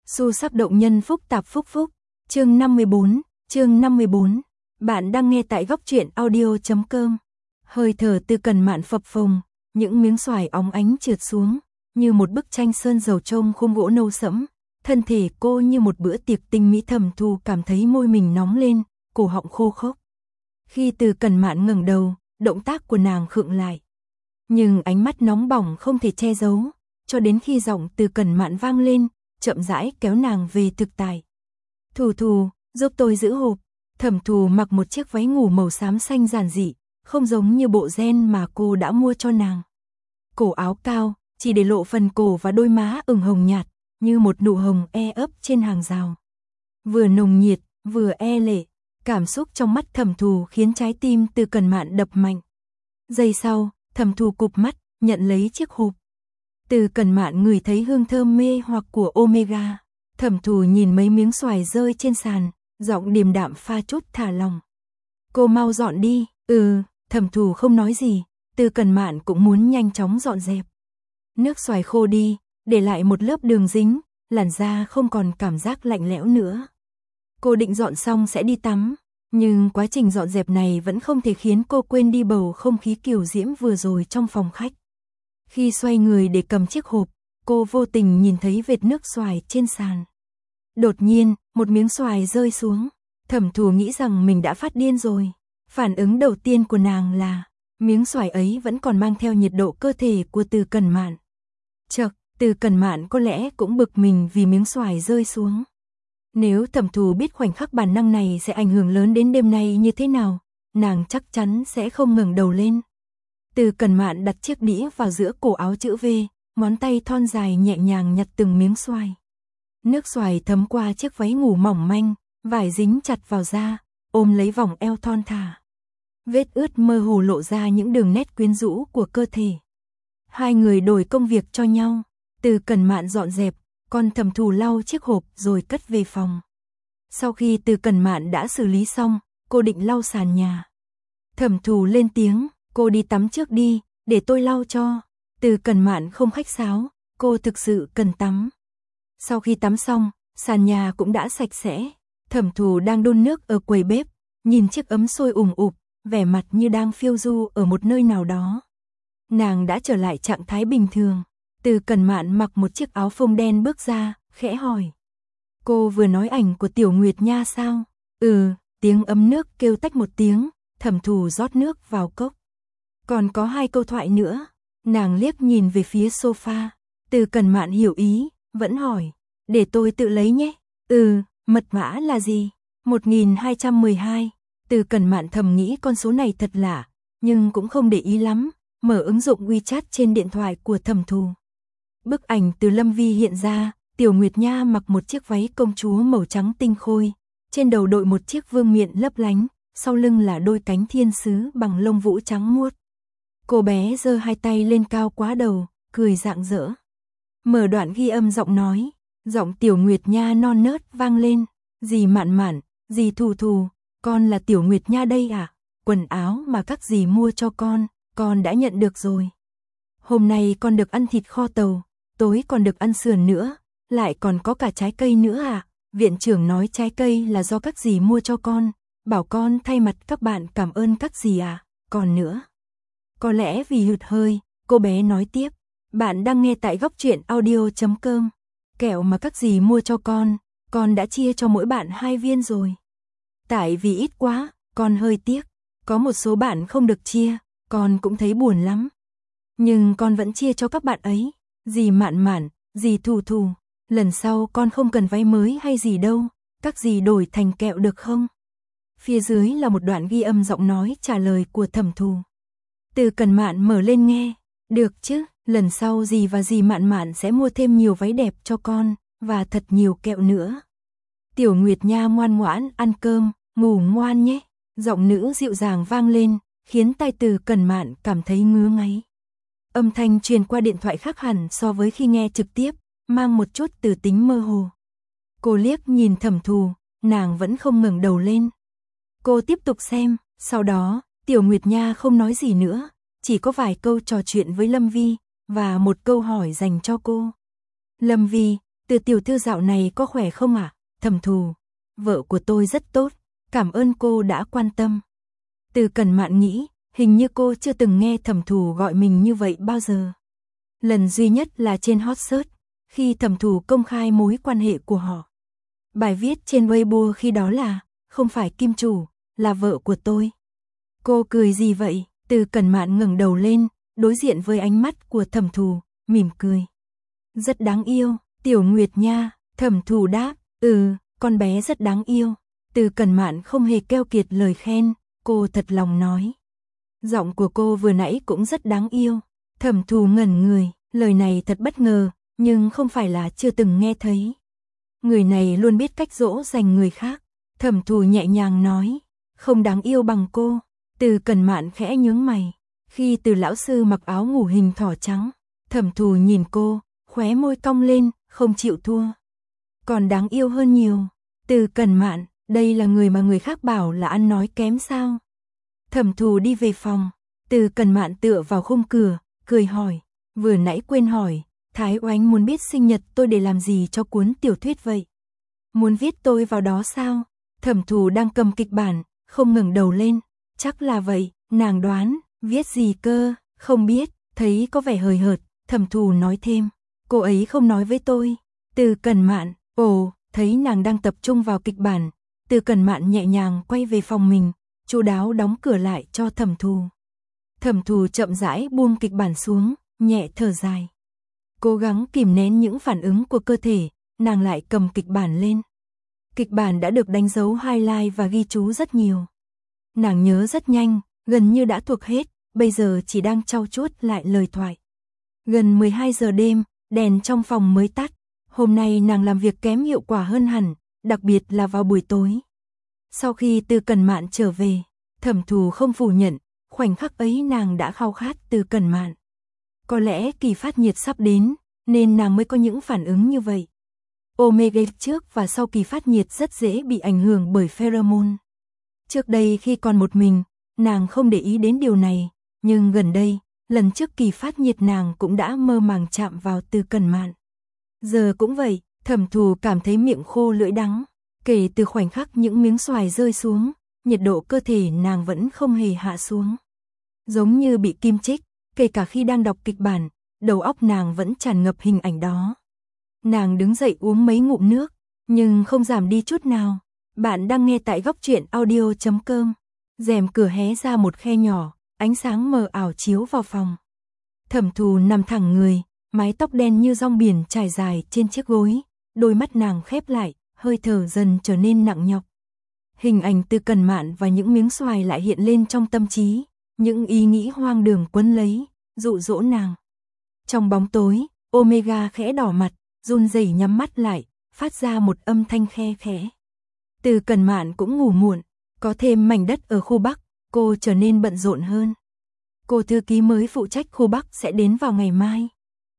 Xu sắc động nhân phúc tạp phúc phúc. Chương 54. Bạn đang nghe tại góc truyện audio.com. Hơi thở Từ Cẩn Mạn phập phồng, những miếng xoài óng ánh trượt xuống, như một bức tranh sơn dầu trông khung gỗ nâu sẫm. Thân thể cô như một bữa tiệc tinh mỹ. Thẩm Thu cảm thấy môi mình nóng lên, cổ họng khô khốc. Khi Từ Cẩn Mạn ngẩng đầu, động tác của nàng khựng lại. Nhưng ánh mắt nóng bỏng không thể che giấu, cho đến khi giọng Từ Cẩn Mạn vang lên, chậm rãi kéo nàng về thực tại. Thù, giúp tôi giữ hộp. Thẩm Thù mặc một chiếc váy ngủ màu xám xanh giản dị, không giống như bộ ren mà cô đã mua cho nàng. Cổ áo cao, chỉ để lộ phần cổ và đôi má ửng hồng nhạt, như một nụ hồng e ấp trên hàng rào. Vừa nồng nhiệt, vừa e lệ, cảm xúc trong mắt Thẩm Thù khiến trái tim Từ Cẩn Mạn đập mạnh. Giây sau, Thẩm Thù cụp mắt, nhận lấy chiếc hộp. Từ Cẩn Mạn ngửi thấy hương thơm mê hoặc của Omega. Thẩm Thù nhìn mấy miếng xoài rơi trên sàn, giọng điềm đạm pha chút thả lòng. Cô mau dọn đi. Thẩm Thù không nói gì, Từ Cẩn Mạn cũng muốn nhanh chóng dọn dẹp. Nước xoài khô đi, để lại một lớp đường dính, làn da không còn cảm giác lạnh lẽo nữa. Cô định dọn xong sẽ đi tắm, nhưng quá trình dọn dẹp này vẫn không thể khiến cô quên đi bầu không khí kiều diễm vừa rồi trong phòng khách. Khi xoay người để cầm chiếc hộp, cô vô tình nhìn thấy vệt nước xoài trên sàn. Đột nhiên, một miếng xoài rơi xuống. Thẩm Thù nghĩ rằng mình đã phát điên rồi. Phản ứng đầu tiên của nàng là, miếng xoài ấy vẫn còn mang theo nhiệt độ cơ thể của Từ Cẩn Mạn. Chậc, Từ Cẩn Mạn có lẽ cũng bực mình vì miếng xoài rơi xuống. Nếu Thẩm Thù biết khoảnh khắc bản năng này sẽ ảnh hưởng lớn đến đêm nay như thế nào, nàng chắc chắn sẽ không ngẩng đầu lên. Từ Cẩn Mạn đặt chiếc đĩa vào giữa cổ áo chữ V, ngón tay thon dài nhẹ nhàng nhặt từng miếng xoài. Nước xoài thấm qua chiếc váy ngủ mỏng manh, vải dính chặt vào da, ôm lấy vòng eo thon thả. Vết ướt mơ hồ lộ ra những đường nét quyến rũ của cơ thể. Hai người đổi công việc cho nhau. Từ Cẩn Mạn dọn dẹp, còn Thẩm Thù lau chiếc hộp rồi cất về phòng. Sau khi Từ Cẩn Mạn đã xử lý xong, cô định lau sàn nhà. Thẩm Thù lên tiếng, cô đi tắm trước đi, để tôi lau cho. Từ Cẩn Mạn không khách sáo, cô thực sự cần tắm. Sau khi tắm xong, sàn nhà cũng đã sạch sẽ. Thẩm Thù đang đun nước ở quầy bếp, nhìn chiếc ấm sôi ùm ụp, vẻ mặt như đang phiêu du ở một nơi nào đó. Nàng đã trở lại trạng thái bình thường. Từ Cẩn Mạn mặc một chiếc áo phông đen bước ra, khẽ hỏi. Cô vừa nói ảnh của Tiểu Nguyệt Nha sao? Tiếng ấm nước kêu tách một tiếng, Thẩm Thù rót nước vào cốc. Còn có 2 câu thoại nữa. Nàng liếc nhìn về phía sofa. Từ Cẩn Mạn hiểu ý, vẫn hỏi. Để tôi tự lấy nhé. Mật mã là gì? 1212. Từ Cẩn Mạn thầm nghĩ con số này thật lạ, nhưng cũng không để ý lắm, mở ứng dụng WeChat trên điện thoại của Thẩm Thù. Bức ảnh từ Lâm Vi hiện ra, Tiểu Nguyệt Nha mặc một chiếc váy công chúa màu trắng tinh khôi, trên đầu đội một chiếc vương miện lấp lánh, sau lưng là đôi cánh thiên sứ bằng lông vũ trắng muốt. Cô bé giơ 2 tay lên cao quá đầu, cười rạng rỡ. Mở đoạn ghi âm giọng nói, giọng Tiểu Nguyệt Nha non nớt vang lên. Dì Mạn Mạn, dì Thù Thù, con là Tiểu Nguyệt Nha đây à? Quần áo mà các dì mua cho con đã nhận được rồi. Hôm nay con được ăn thịt kho tàu, tối còn được ăn sườn nữa, lại còn có cả trái cây nữa à? Viện trưởng nói trái cây là do các dì mua cho con, bảo con thay mặt các bạn cảm ơn các dì à? Còn nữa. Có lẽ vì hụt hơi, cô bé nói tiếp. Bạn đang nghe tại góc truyện audio.com. Kẹo mà các dì mua cho con đã chia cho mỗi bạn 2 viên rồi. Tại vì ít quá, con hơi tiếc. Có một số bạn không được chia, con cũng thấy buồn lắm. Nhưng con vẫn chia cho các bạn ấy. Dì Mạn Mạn, dì Thù Thù, lần sau con không cần váy mới hay gì đâu, các dì đổi thành kẹo được không? Phía dưới là một đoạn ghi âm giọng nói trả lời của Thẩm Thù. Từ Cẩn Mạn mở lên nghe. Được chứ, lần sau dì và dì Mạn Mạn sẽ mua thêm nhiều váy đẹp cho con, và thật nhiều kẹo nữa. Tiểu Nguyệt Nha ngoan ngoãn ăn cơm, ngủ ngoan nhé. Giọng nữ dịu dàng vang lên, khiến tai Từ Cẩn Mạn cảm thấy ngứa ngáy. Âm thanh truyền qua điện thoại khác hẳn so với khi nghe trực tiếp, mang một chút từ tính mơ hồ. Cô liếc nhìn Thẩm Thù, nàng vẫn không ngẩng đầu lên. Cô tiếp tục xem, sau đó, Tiểu Nguyệt Nha không nói gì nữa, chỉ có vài câu trò chuyện với Lâm Vi, và một câu hỏi dành cho cô. Lâm Vi, Từ tiểu thư dạo này có khỏe không ạ? Thẩm Thù, vợ của tôi rất tốt, cảm ơn cô đã quan tâm. Từ Cẩn Mạn nghĩ, hình như cô chưa từng nghe Thẩm Thù gọi mình như vậy bao giờ. Lần duy nhất là trên hot search, khi Thẩm Thù công khai mối quan hệ của họ. Bài viết trên Weibo khi đó là, không phải kim chủ, là vợ của tôi. Cô cười gì vậy? Từ Cẩn Mạn ngẩng đầu lên, đối diện với ánh mắt của Thẩm Thù, mỉm cười. Rất đáng yêu, Tiểu Nguyệt nha, Thẩm Thù đáp, con bé rất đáng yêu. Từ Cẩn Mạn không hề keo kiệt lời khen, cô thật lòng nói. Giọng của cô vừa nãy cũng rất đáng yêu. Thẩm Thù ngẩn người, lời này thật bất ngờ, nhưng không phải là chưa từng nghe thấy. Người này luôn biết cách dỗ dành người khác. Thẩm Thù nhẹ nhàng nói, không đáng yêu bằng cô. Từ Cẩn Mạn khẽ nhướng mày. Khi Từ lão sư mặc áo ngủ hình thỏ trắng, Thẩm Thù nhìn cô, khóe môi cong lên, không chịu thua. Còn đáng yêu hơn nhiều. Từ Cẩn Mạn, đây là người mà người khác bảo là ăn nói kém sao? Thẩm Thù đi về phòng, Từ Cẩn Mạn tựa vào khung cửa, cười hỏi, vừa nãy quên hỏi, Thái Oánh muốn biết sinh nhật tôi để làm gì cho cuốn tiểu thuyết vậy? Muốn viết tôi vào đó sao? Thẩm Thù đang cầm kịch bản, không ngẩng đầu lên, chắc là vậy, nàng đoán, viết gì cơ, không biết, thấy có vẻ hời hợt, Thẩm Thù nói thêm, cô ấy không nói với tôi. Từ Cẩn Mạn, thấy nàng đang tập trung vào kịch bản, Từ Cẩn Mạn nhẹ nhàng quay về phòng mình, chu đáo đóng cửa lại cho Thẩm Thù. Thẩm Thù chậm rãi buông kịch bản xuống, nhẹ thở dài. Cố gắng kìm nén những phản ứng của cơ thể, nàng lại cầm kịch bản lên. Kịch bản đã được đánh dấu highlight và ghi chú rất nhiều. Nàng nhớ rất nhanh, gần như đã thuộc hết, bây giờ chỉ đang trau chuốt lại lời thoại. Gần 12 giờ đêm, đèn trong phòng mới tắt. Hôm nay nàng làm việc kém hiệu quả hơn hẳn, đặc biệt là vào buổi tối. Sau khi Từ Cẩn Mạn trở về, Thẩm Thù không phủ nhận, khoảnh khắc ấy nàng đã khao khát Từ Cẩn Mạn. Có lẽ kỳ phát nhiệt sắp đến, nên nàng mới có những phản ứng như vậy. Omega trước và sau kỳ phát nhiệt rất dễ bị ảnh hưởng bởi pheromone. Trước đây khi còn một mình, nàng không để ý đến điều này, nhưng gần đây, lần trước kỳ phát nhiệt nàng cũng đã mơ màng chạm vào Từ Cẩn Mạn. Giờ cũng vậy, Thẩm Thù cảm thấy miệng khô lưỡi đắng, kể từ khoảnh khắc những miếng xoài rơi xuống, nhiệt độ cơ thể nàng vẫn không hề hạ xuống. Giống như bị kim chích, kể cả khi đang đọc kịch bản, đầu óc nàng vẫn tràn ngập hình ảnh đó. Nàng đứng dậy uống mấy ngụm nước, nhưng không giảm đi chút nào. Bạn đang nghe tại góc truyện audio.com. Rèm cửa hé ra một khe nhỏ, ánh sáng mờ ảo chiếu vào phòng. Thẩm Thù nằm thẳng người, mái tóc đen như rong biển trải dài trên chiếc gối, đôi mắt nàng khép lại, hơi thở dần trở nên nặng nhọc. Hình ảnh Từ Cẩn Mạn và những miếng xoài lại hiện lên trong tâm trí, những ý nghĩ hoang đường quấn lấy, dụ dỗ nàng. Trong bóng tối, Omega khẽ đỏ mặt, run rẩy nhắm mắt lại, phát ra một âm thanh khe khẽ. Từ Cẩn Mạn cũng ngủ muộn, có thêm mảnh đất ở khu Bắc, cô trở nên bận rộn hơn. Cô thư ký mới phụ trách khu Bắc sẽ đến vào ngày mai.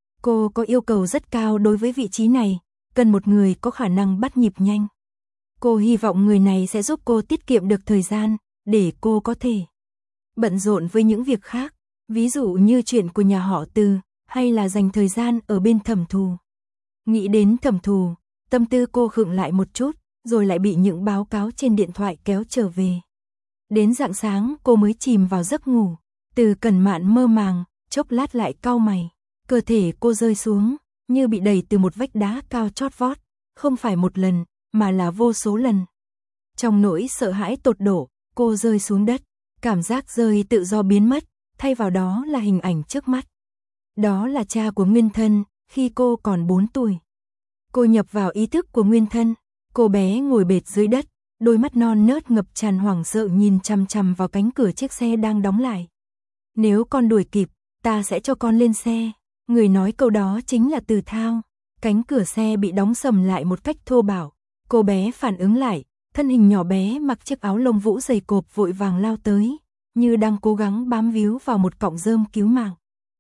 Cô có yêu cầu rất cao đối với vị trí này, cần một người có khả năng bắt nhịp nhanh. Cô hy vọng người này sẽ giúp cô tiết kiệm được thời gian, để cô có thể bận rộn với những việc khác, ví dụ như chuyện của nhà họ Từ, hay là dành thời gian ở bên Thẩm Thù. Nghĩ đến Thẩm Thù, tâm tư cô khựng lại một chút, rồi lại bị những báo cáo trên điện thoại kéo trở về. Đến rạng sáng cô mới chìm vào giấc ngủ. Từ Cẩn Mạn mơ màng, chốc lát lại cau mày. Cơ thể cô rơi xuống, như bị đẩy từ một vách đá cao chót vót, không phải một lần, mà là vô số lần. Trong nỗi sợ hãi tột độ, cô rơi xuống đất, cảm giác rơi tự do biến mất, thay vào đó là hình ảnh trước mắt. Đó là cha của Nguyên Thân, khi cô còn 4 tuổi. Cô nhập vào ý thức của Nguyên Thân, cô bé ngồi bệt dưới đất, đôi mắt non nớt ngập tràn hoảng sợ nhìn chằm chằm vào cánh cửa chiếc xe đang đóng lại. Nếu con đuổi kịp, ta sẽ cho con lên xe. Người nói câu đó chính là Từ Thao. Cánh cửa xe bị đóng sầm lại một cách thô bạo. Cô bé phản ứng lại, thân hình nhỏ bé mặc chiếc áo lông vũ dày cộp vội vàng lao tới, như đang cố gắng bám víu vào một cọng rơm cứu mạng.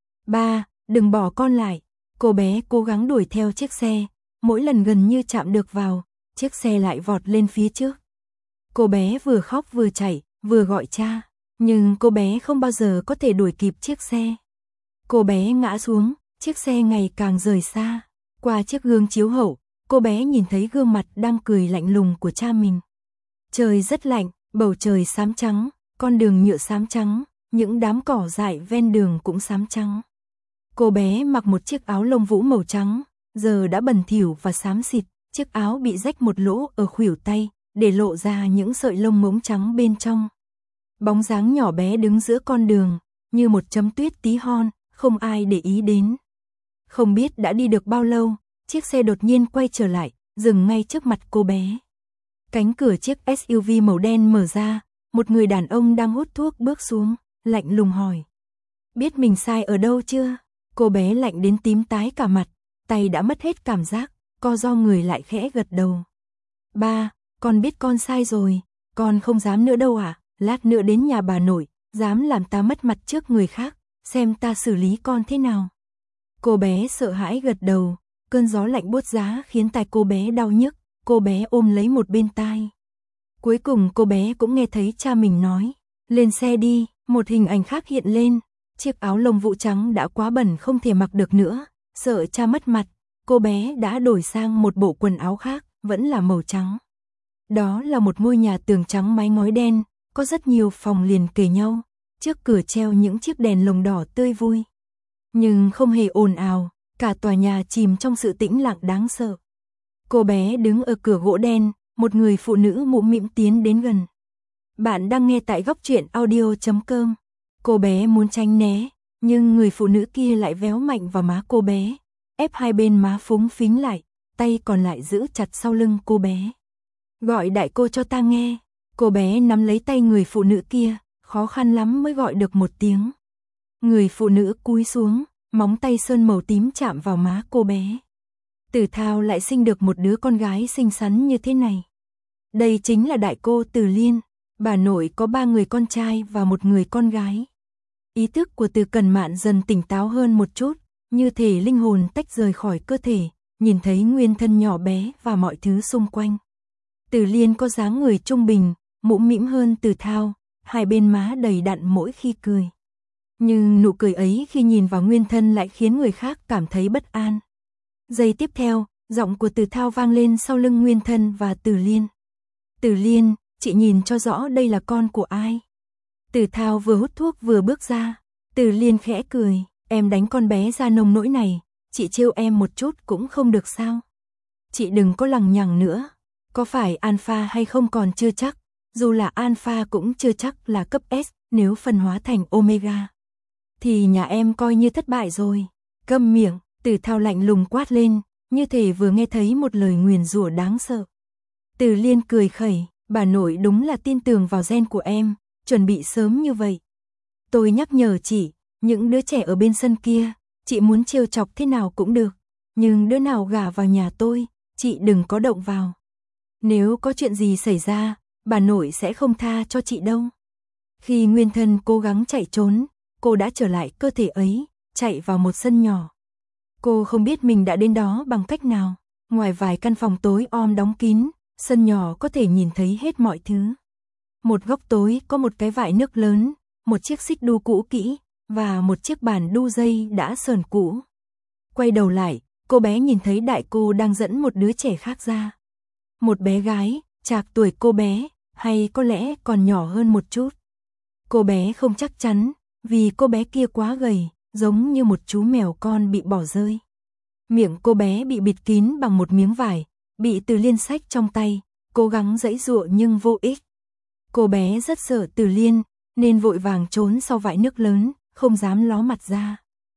Ba, đừng bỏ con lại. Cô bé cố gắng đuổi theo chiếc xe, mỗi lần gần như chạm được vào, chiếc xe lại vọt lên phía trước. Cô bé vừa khóc vừa chạy, vừa gọi cha, nhưng cô bé không bao giờ có thể đuổi kịp chiếc xe. Cô bé ngã xuống, chiếc xe ngày càng rời xa. Qua chiếc gương chiếu hậu, cô bé nhìn thấy gương mặt đang cười lạnh lùng của cha mình. Trời rất lạnh, bầu trời xám trắng, con đường nhựa xám trắng, những đám cỏ dại ven đường cũng xám trắng. Cô bé mặc một chiếc áo lông vũ màu trắng, giờ đã bẩn thỉu và xám xịt, chiếc áo bị rách một lỗ ở khuỷu tay, để lộ ra những sợi lông ngỗng trắng bên trong. Bóng dáng nhỏ bé đứng giữa con đường, như một chấm tuyết tí hon, không ai để ý đến. Không biết đã đi được bao lâu, chiếc xe đột nhiên quay trở lại, dừng ngay trước mặt cô bé. Cánh cửa chiếc SUV màu đen mở ra, một người đàn ông đang hút thuốc bước xuống, lạnh lùng hỏi. Biết mình sai ở đâu chưa? Cô bé lạnh đến tím tái cả mặt, tay đã mất hết cảm giác, co ro người lại khẽ gật đầu. Ba, con biết con sai rồi, con không dám nữa đâu ạ, lát nữa đến nhà bà nội, dám làm ta mất mặt trước người khác, xem ta xử lý con thế nào. Cô bé sợ hãi gật đầu, cơn gió lạnh buốt giá khiến tai cô bé đau nhức, cô bé ôm lấy một bên tai. Cuối cùng cô bé cũng nghe thấy cha mình nói, lên xe đi, một hình ảnh khác hiện lên, chiếc áo lông vũ trắng đã quá bẩn không thể mặc được nữa, sợ cha mất mặt, cô bé đã đổi sang một bộ quần áo khác, vẫn là màu trắng. Đó là một ngôi nhà tường trắng mái ngói đen, có rất nhiều phòng liền kề nhau, trước cửa treo những chiếc đèn lồng đỏ tươi vui. Nhưng không hề ồn ào, cả tòa nhà chìm trong sự tĩnh lặng đáng sợ. Cô bé đứng ở cửa gỗ đen, một người phụ nữ mũm mĩm tiến đến gần. Bạn đang nghe tại góc truyện audio.com. Cô bé muốn tránh né, nhưng người phụ nữ kia lại véo mạnh vào má cô bé, ép hai bên má phúng phính lại, tay còn lại giữ chặt sau lưng cô bé. Gọi đại cô cho ta nghe. Cô bé nắm lấy tay người phụ nữ kia, khó khăn lắm mới gọi được một tiếng. Người phụ nữ cúi xuống, móng tay sơn màu tím chạm vào má cô bé. Tử Thao lại sinh được một đứa con gái xinh xắn như thế này. Đây chính là đại cô Từ Liên, bà nội có 3 người con trai và 1 người con gái. Ý thức của Từ Cẩn Mạn dần tỉnh táo hơn một chút, như thể linh hồn tách rời khỏi cơ thể, nhìn thấy nguyên thân nhỏ bé và mọi thứ xung quanh. Từ Liên có dáng người trung bình, mũm mĩm hơn Tử Thao, hai bên má đầy đặn mỗi khi cười. Nhưng nụ cười ấy khi nhìn vào nguyên thân lại khiến người khác cảm thấy bất an. Giây tiếp theo, giọng của Tử Thao vang lên sau lưng nguyên thân và Từ Liên. Từ Liên, chị nhìn cho rõ đây là con của ai. Tử Thao vừa hút thuốc vừa bước ra. Từ Liên khẽ cười, em đánh con bé ra nông nỗi này, chị trêu em một chút cũng không được sao. Chị đừng có lằng nhằng nữa, có phải alpha hay không còn chưa chắc, dù là alpha cũng chưa chắc là cấp S, nếu phân hóa thành omega. Thì nhà em coi như thất bại rồi. Câm miệng, Tử Thao lạnh lùng quát lên, như thể vừa nghe thấy một lời nguyền rủa đáng sợ. Từ Liên cười khẩy, bà nội đúng là tin tưởng vào gen của em, chuẩn bị sớm như vậy. Tôi nhắc nhở chị, những đứa trẻ ở bên sân kia, chị muốn trêu chọc thế nào cũng được, nhưng đứa nào gả vào nhà tôi, chị đừng có động vào. Nếu có chuyện gì xảy ra, bà nội sẽ không tha cho chị đâu. Khi nguyên thân cố gắng chạy trốn, cô đã trở lại cơ thể ấy, chạy vào một sân nhỏ. Cô không biết mình đã đến đó bằng cách nào, ngoài vài căn phòng tối om đóng kín, sân nhỏ có thể nhìn thấy hết mọi thứ. Một góc tối có một cái vại nước lớn, một chiếc xích đu cũ kỹ, và một chiếc bàn đu dây đã sờn cũ. Quay đầu lại, cô bé nhìn thấy đại cô đang dẫn một đứa trẻ khác ra. Một bé gái, trạc tuổi cô bé, hay có lẽ còn nhỏ hơn một chút. Cô bé không chắc chắn, vì cô bé kia quá gầy, giống như một chú mèo con bị bỏ rơi. Miệng cô bé bị bịt kín bằng một miếng vải, bị Từ Liên xách trong tay, cố gắng giãy giụa nhưng vô ích. Cô bé rất sợ Từ Liên, nên vội vàng trốn sau vại nước lớn, không dám ló mặt ra.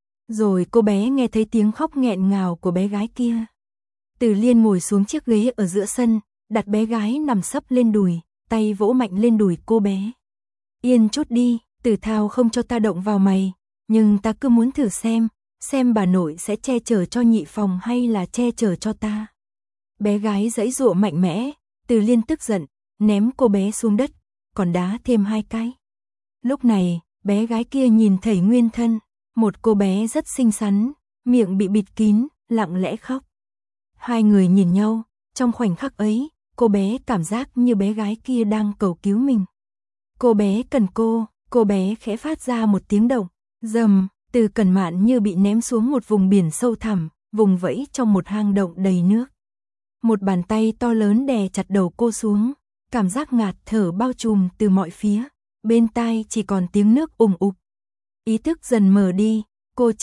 Rồi cô bé nghe thấy tiếng khóc nghẹn ngào của bé gái kia. Từ Liên ngồi xuống chiếc ghế ở giữa sân, đặt bé gái nằm sấp lên đùi, tay vỗ mạnh lên đùi cô bé. Yên chút đi, Tử Thao không cho ta động vào mày, nhưng ta cứ muốn thử xem bà nội sẽ che chở cho nhị phòng hay là che chở cho ta. Bé gái giãy giụa mạnh mẽ, Từ Liên tức giận, ném cô bé xuống đất, còn đá thêm 2 cái. Lúc này, bé gái kia nhìn thấy nguyên thân, một cô bé rất xinh xắn, miệng bị bịt kín, lặng lẽ khóc. Hai người nhìn nhau, trong khoảnh khắc ấy, cô bé cảm giác như bé gái kia đang cầu cứu mình. Cô bé cần cô bé khẽ phát ra một tiếng động, rầm, Từ Cẩn Mạn như bị ném xuống một vùng biển sâu thẳm, vùng vẫy trong một hang động đầy nước. Một bàn tay to lớn đè chặt đầu cô xuống, cảm giác ngạt thở bao trùm từ mọi phía, bên tai chỉ còn tiếng nước ùng ục. Ý thức dần mờ đi, cô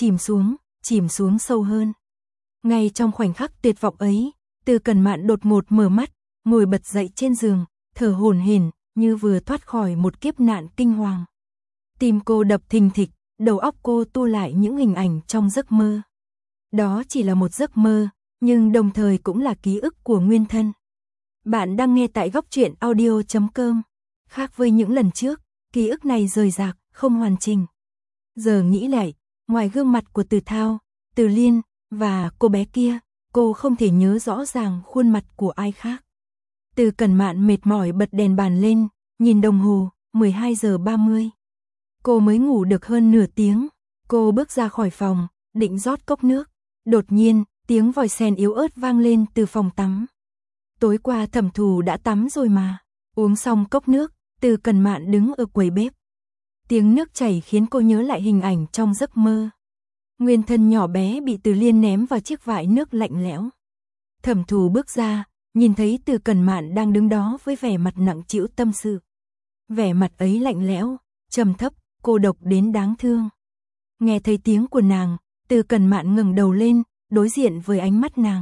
chìm xuống sâu hơn. Ngay trong khoảnh khắc tuyệt vọng ấy, Từ Cẩn Mạn đột ngột mở mắt, ngồi bật dậy trên giường, thở hổn hển như vừa thoát khỏi một kiếp nạn kinh hoàng. Tim cô đập thình thịch, đầu óc cô tua lại những hình ảnh trong giấc mơ. Đó chỉ là một giấc mơ, nhưng đồng thời cũng là ký ức của nguyên thân. Bạn đang nghe tại Góc Truyện Audio.com. Khác với những lần trước, ký ức này rời rạc, không hoàn chỉnh. Giờ nghĩ lại, ngoài gương mặt của Từ Thao, Từ Liên và cô bé kia, cô không thể nhớ rõ ràng khuôn mặt của ai khác. Từ Cẩn Mạn mệt mỏi bật đèn bàn lên, nhìn đồng hồ, 12 giờ 30. Cô mới ngủ được hơn nửa tiếng. Cô bước ra khỏi phòng, định rót cốc nước. Đột nhiên, tiếng vòi sen yếu ớt vang lên từ phòng tắm. Tối qua Thẩm Thù đã tắm rồi mà. Uống xong cốc nước, Từ Cẩn Mạn đứng ở quầy bếp. Tiếng nước chảy khiến cô nhớ lại hình ảnh trong giấc mơ. Nguyên thân nhỏ bé bị Từ Liên ném vào chiếc vại nước lạnh lẽo. Thẩm Thù bước ra, nhìn thấy Từ Cẩn Mạn đang đứng đó với vẻ mặt nặng trĩu tâm sự. Vẻ mặt ấy lạnh lẽo, trầm thấp, cô độc đến đáng thương. Nghe thấy tiếng của nàng, Từ Cẩn Mạn ngẩng đầu lên, đối diện với ánh mắt nàng.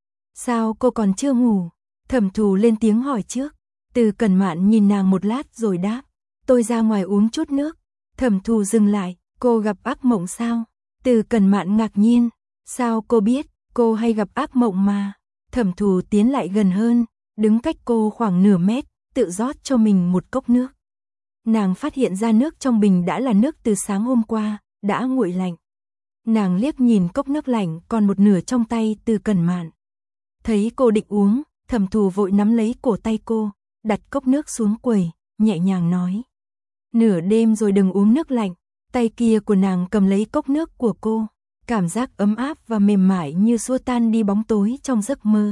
Sao cô còn chưa ngủ? Thẩm Thù lên tiếng hỏi trước. Từ Cẩn Mạn nhìn nàng một lát rồi đáp. Tôi ra ngoài uống chút nước. Thẩm Thù dừng lại. Cô gặp ác mộng sao? Từ Cẩn Mạn ngạc nhiên. Sao cô biết? Cô hay gặp ác mộng mà. Thẩm Thù tiến lại gần hơn, đứng cách cô khoảng nửa mét, tự rót cho mình một cốc nước. Nàng phát hiện ra nước trong bình đã là nước từ sáng hôm qua, đã nguội lạnh. Nàng liếc nhìn cốc nước lạnh còn một nửa trong tay Từ Cẩn Mạn. Thấy cô định uống, Thẩm Thù vội nắm lấy cổ tay cô, đặt cốc nước xuống quầy, nhẹ nhàng nói. Nửa đêm rồi đừng uống nước lạnh. Tay kia của nàng cầm lấy cốc nước của cô, cảm giác ấm áp và mềm mại như xua tan đi bóng tối trong giấc mơ.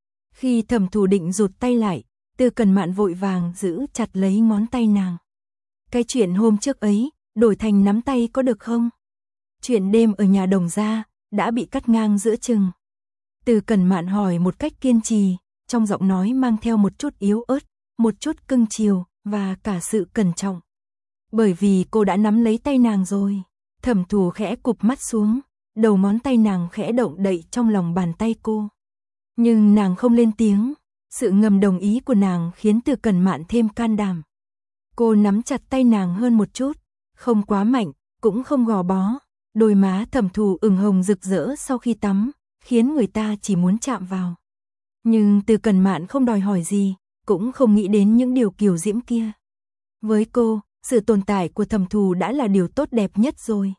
Khi Thẩm Thù định rụt tay lại, Từ Cẩn Mạn vội vàng giữ chặt lấy ngón tay nàng. Cái chuyện hôm trước ấy, đổi thành nắm tay có được không? Chuyện đêm ở nhà Đồng gia đã bị cắt ngang giữa chừng. Từ Cẩn Mạn hỏi một cách kiên trì, trong giọng nói mang theo một chút yếu ớt, một chút cưng chiều và cả sự cẩn trọng. Bởi vì cô đã nắm lấy tay nàng rồi. Thẩm Thù khẽ cụp mắt xuống, đầu ngón tay nàng khẽ động đậy trong lòng bàn tay cô. Nhưng nàng không lên tiếng, sự ngầm đồng ý của nàng khiến Từ Cẩn Mạn thêm can đảm. Cô nắm chặt tay nàng hơn một chút, không quá mạnh, cũng không gò bó. Đôi má Thẩm Thù ửng hồng rực rỡ sau khi tắm, khiến người ta chỉ muốn chạm vào. Nhưng Từ Cẩn Mạn không đòi hỏi gì, cũng không nghĩ đến những điều kiều diễm kia. Với cô, sự tồn tại của Thẩm Thù đã là điều tốt đẹp nhất rồi.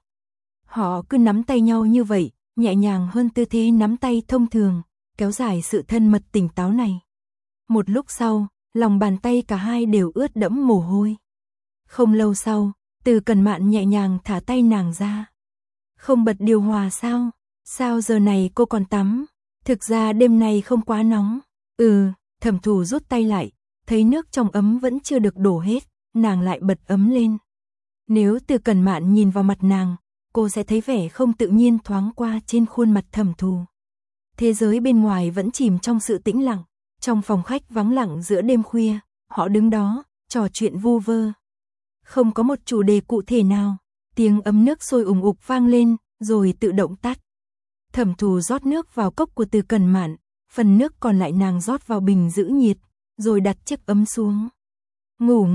Họ cứ nắm tay nhau như vậy, nhẹ nhàng hơn tư thế nắm tay thông thường, kéo dài sự thân mật tỉnh táo này. Một lúc sau, lòng bàn tay cả hai đều ướt đẫm mồ hôi. Không lâu sau, Từ Cẩn Mạn nhẹ nhàng thả tay nàng ra. Không bật điều hòa sao? Sao giờ này cô còn tắm? Thực ra đêm nay không quá nóng. Thẩm Thù rút tay lại, thấy nước trong ấm vẫn chưa được đổ hết, nàng lại bật ấm lên. Nếu Từ Cẩn Mạn nhìn vào mặt nàng, cô sẽ thấy vẻ không tự nhiên thoáng qua trên khuôn mặt Thẩm Thù. Thế giới bên ngoài vẫn chìm trong sự tĩnh lặng, trong phòng khách vắng lặng giữa đêm khuya, họ đứng đó, trò chuyện vu vơ. Không có một chủ đề cụ thể nào, tiếng ấm nước sôi ùng ục vang lên, rồi tự động tắt. Thẩm Thù rót nước vào cốc của Từ Cẩn Mạn, phần nước còn lại nàng rót vào bình giữ nhiệt, rồi đặt chiếc ấm xuống. Ngủ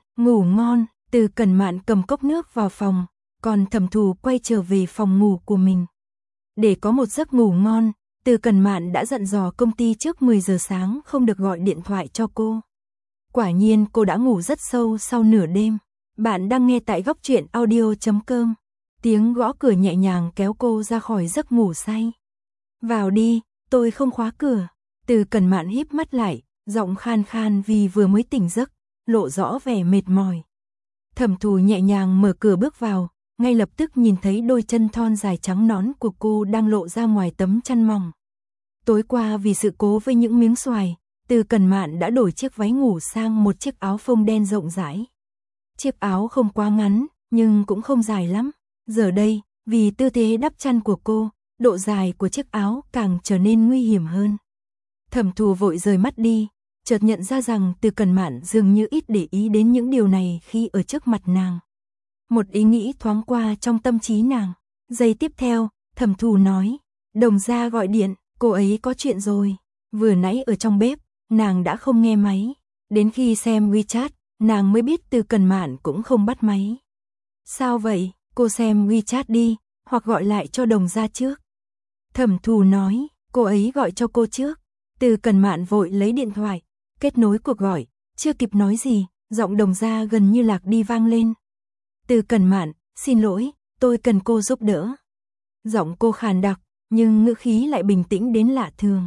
ngon, Từ Cẩn Mạn cầm cốc nước vào phòng, còn Thẩm Thù quay trở về phòng ngủ của mình. Để có một giấc ngủ ngon, Từ Cẩn Mạn đã dặn dò công ty trước 10 giờ sáng không được gọi điện thoại cho cô. Quả nhiên cô đã ngủ rất sâu sau nửa đêm. Bạn đang nghe tại Góc Truyện Audio.com. Tiếng gõ cửa nhẹ nhàng kéo cô ra khỏi giấc ngủ say. Vào đi, tôi không khóa cửa. Từ Cẩn Mạn híp mắt lại, giọng khan khan vì vừa mới tỉnh giấc, lộ rõ vẻ mệt mỏi. Thẩm Thù nhẹ nhàng mở cửa bước vào, ngay lập tức nhìn thấy đôi chân thon dài trắng nõn của cô đang lộ ra ngoài tấm chăn mỏng. Tối qua vì sự cố với những miếng xoài, Từ Cẩn Mạn đã đổi chiếc váy ngủ sang một chiếc áo phông đen rộng rãi. Chiếc áo không quá ngắn, nhưng cũng không dài lắm. Giờ đây, vì tư thế đắp chăn của cô, độ dài của chiếc áo càng trở nên nguy hiểm hơn. Thẩm Thù vội rời mắt đi, chợt nhận ra rằng Từ Cẩn Mạn dường như ít để ý đến những điều này khi ở trước mặt nàng. Một ý nghĩ thoáng qua trong tâm trí nàng. Giây tiếp theo, Thẩm Thù nói, Đồng gia gọi điện, cô ấy có chuyện rồi. Vừa nãy ở trong bếp, nàng đã không nghe máy. Đến khi xem WeChat, nàng mới biết Từ Cẩn Mạn cũng không bắt máy. Sao vậy, cô xem WeChat đi, hoặc gọi lại cho Đồng gia trước. Thẩm Thù nói, cô ấy gọi cho cô trước. Từ Cẩn Mạn vội lấy điện thoại, kết nối cuộc gọi, chưa kịp nói gì, giọng Đồng gia gần như lạc đi vang lên. Từ Cẩn Mạn, xin lỗi, tôi cần cô giúp đỡ. Giọng cô khàn đặc, nhưng ngữ khí lại bình tĩnh đến lạ thường.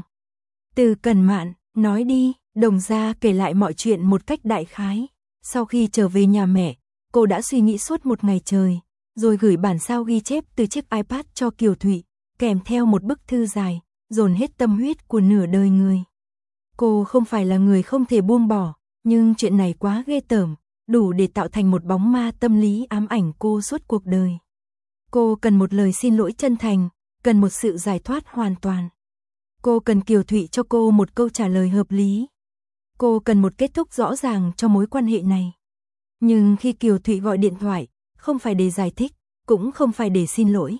Từ Cẩn Mạn, nói đi, Đồng gia kể lại mọi chuyện một cách đại khái. Sau khi trở về nhà mẹ, cô đã suy nghĩ suốt một ngày trời, rồi gửi bản sao ghi chép từ chiếc iPad cho Kiều Thụy, kèm theo một bức thư dài, dồn hết tâm huyết của nửa đời người. Cô không phải là người không thể buông bỏ, nhưng chuyện này quá ghê tởm, đủ để tạo thành một bóng ma tâm lý ám ảnh cô suốt cuộc đời. Cô cần một lời xin lỗi chân thành, cần một sự giải thoát hoàn toàn. Cô cần Kiều Thụy cho cô một câu trả lời hợp lý. Cô cần một kết thúc rõ ràng cho mối quan hệ này. Nhưng khi Kiều Thụy gọi điện thoại, không phải để giải thích, cũng không phải để xin lỗi,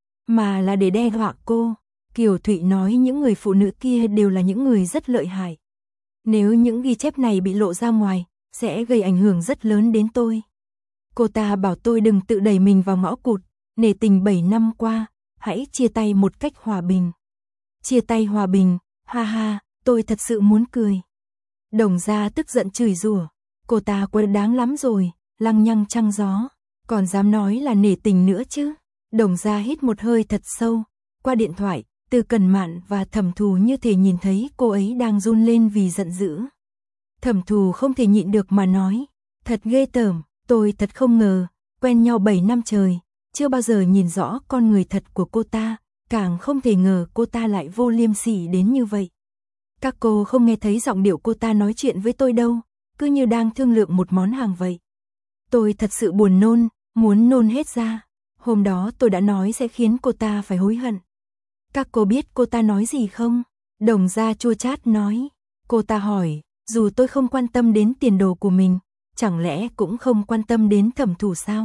mà là để đe dọa cô. Kiều Thụy nói những người phụ nữ kia đều là những người rất lợi hại. Nếu những ghi chép này bị lộ ra ngoài, sẽ gây ảnh hưởng rất lớn đến tôi. Cô ta bảo tôi đừng tự đẩy mình vào ngõ cụt, nể tình 7 năm qua, hãy chia tay một cách hòa bình. Chia tay hòa bình, ha ha, tôi thật sự muốn cười. Đồng gia tức giận chửi rủa, cô ta quá đáng lắm rồi, lăng nhăng trăng gió, còn dám nói là nể tình nữa chứ. Đồng gia hít một hơi thật sâu, qua điện thoại, Từ Cẩn Mạn và Thẩm Thù như thể nhìn thấy cô ấy đang run lên vì giận dữ. Thẩm Thù không thể nhịn được mà nói, thật ghê tởm, tôi thật không ngờ, quen nhau 7 năm trời, chưa bao giờ nhìn rõ con người thật của cô ta, càng không thể ngờ cô ta lại vô liêm sỉ đến như vậy. Các cô không nghe thấy giọng điệu cô ta nói chuyện với tôi đâu, cứ như đang thương lượng một món hàng vậy. Tôi thật sự buồn nôn, muốn nôn hết ra. Hôm đó tôi đã nói sẽ khiến cô ta phải hối hận. Các cô biết cô ta nói gì không? Đồng gia chua chát nói. Cô ta hỏi, dù tôi không quan tâm đến tiền đồ của mình, chẳng lẽ cũng không quan tâm đến Thẩm Thù sao?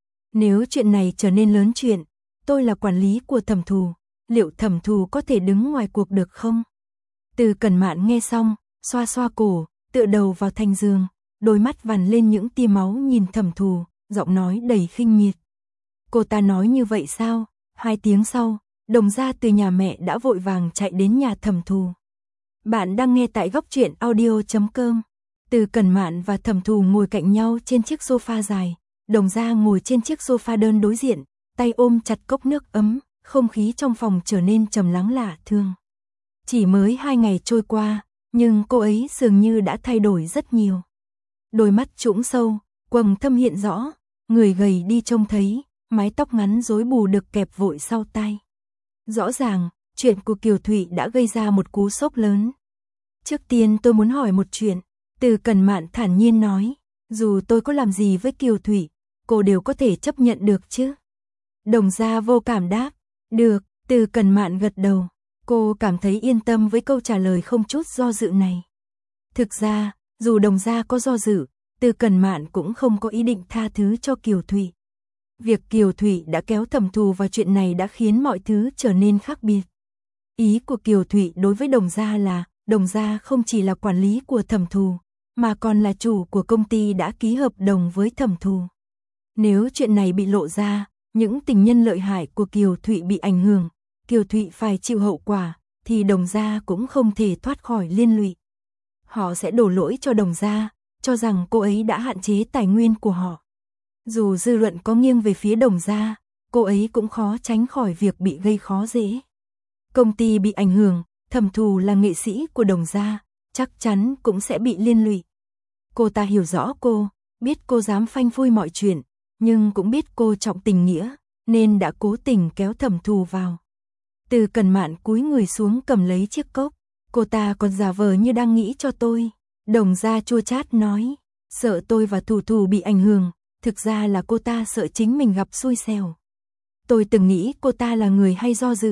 Nếu chuyện này trở nên lớn chuyện, tôi là quản lý của Thẩm Thù, liệu Thẩm Thù có thể đứng ngoài cuộc được không? Từ Cẩn Mạn nghe xong, xoa xoa cổ, tựa đầu vào thành giường, đôi mắt vằn lên những tia máu nhìn Thẩm Thù, giọng nói đầy khinh miệt. Cô ta nói như vậy sao? 2 tiếng sau, Đồng gia từ nhà mẹ đã vội vàng chạy đến nhà Thẩm Thù. Bạn đang nghe tại góc truyện audio.com. Từ Cẩn Mạn và Thẩm Thù ngồi cạnh nhau trên chiếc sofa dài, Đồng gia ngồi trên chiếc sofa đơn đối diện, tay ôm chặt cốc nước ấm, không khí trong phòng trở nên trầm lắng lạ thường. Chỉ mới 2 ngày trôi qua, nhưng cô ấy dường như đã thay đổi rất nhiều. Đôi mắt trũng sâu, quầng thâm hiện rõ, người gầy đi trông thấy, mái tóc ngắn rối bù được kẹp vội sau tai. Rõ ràng, chuyện của Kiều Thụy đã gây ra một cú sốc lớn. Trước tiên tôi muốn hỏi một chuyện, Từ Cẩn Mạn thản nhiên nói, dù tôi có làm gì với Kiều Thụy, cô đều có thể chấp nhận được chứ? Đồng gia vô cảm đáp, được. Từ Cẩn Mạn gật đầu, cô cảm thấy yên tâm với câu trả lời không chút do dự này. Thực ra, dù Đồng gia có do dự, Từ Cẩn Mạn cũng không có ý định tha thứ cho Kiều Thụy. Việc Kiều Thụy đã kéo Thẩm Thù vào chuyện này đã khiến mọi thứ trở nên khác biệt. Ý của Kiều Thụy đối với Đồng gia là, Đồng gia không chỉ là quản lý của Thẩm Thù, mà còn là chủ của công ty đã ký hợp đồng với Thẩm Thù. Nếu chuyện này bị lộ ra, những tình nhân lợi hại của Kiều Thụy bị ảnh hưởng, Kiều Thụy phải chịu hậu quả, thì Đồng gia cũng không thể thoát khỏi liên lụy. Họ sẽ đổ lỗi cho Đồng gia, cho rằng cô ấy đã hạn chế tài nguyên của họ. Dù dư luận có nghiêng về phía Đồng gia, cô ấy cũng khó tránh khỏi việc bị gây khó dễ. Công ty bị ảnh hưởng, Thẩm Thù là nghệ sĩ của Đồng gia, chắc chắn cũng sẽ bị liên lụy. Cô ta hiểu rõ cô, biết cô dám phanh phui mọi chuyện, nhưng cũng biết cô trọng tình nghĩa, nên đã cố tình kéo Thẩm Thù vào. Từ Cẩn Mạn cúi người xuống cầm lấy chiếc cốc, cô ta còn giả vờ như đang nghĩ cho tôi. Đồng gia chua chát nói, sợ tôi và Thù Thù bị ảnh hưởng, thực ra là cô ta sợ chính mình gặp xui xẻo. Tôi từng nghĩ cô ta là người hay do dự,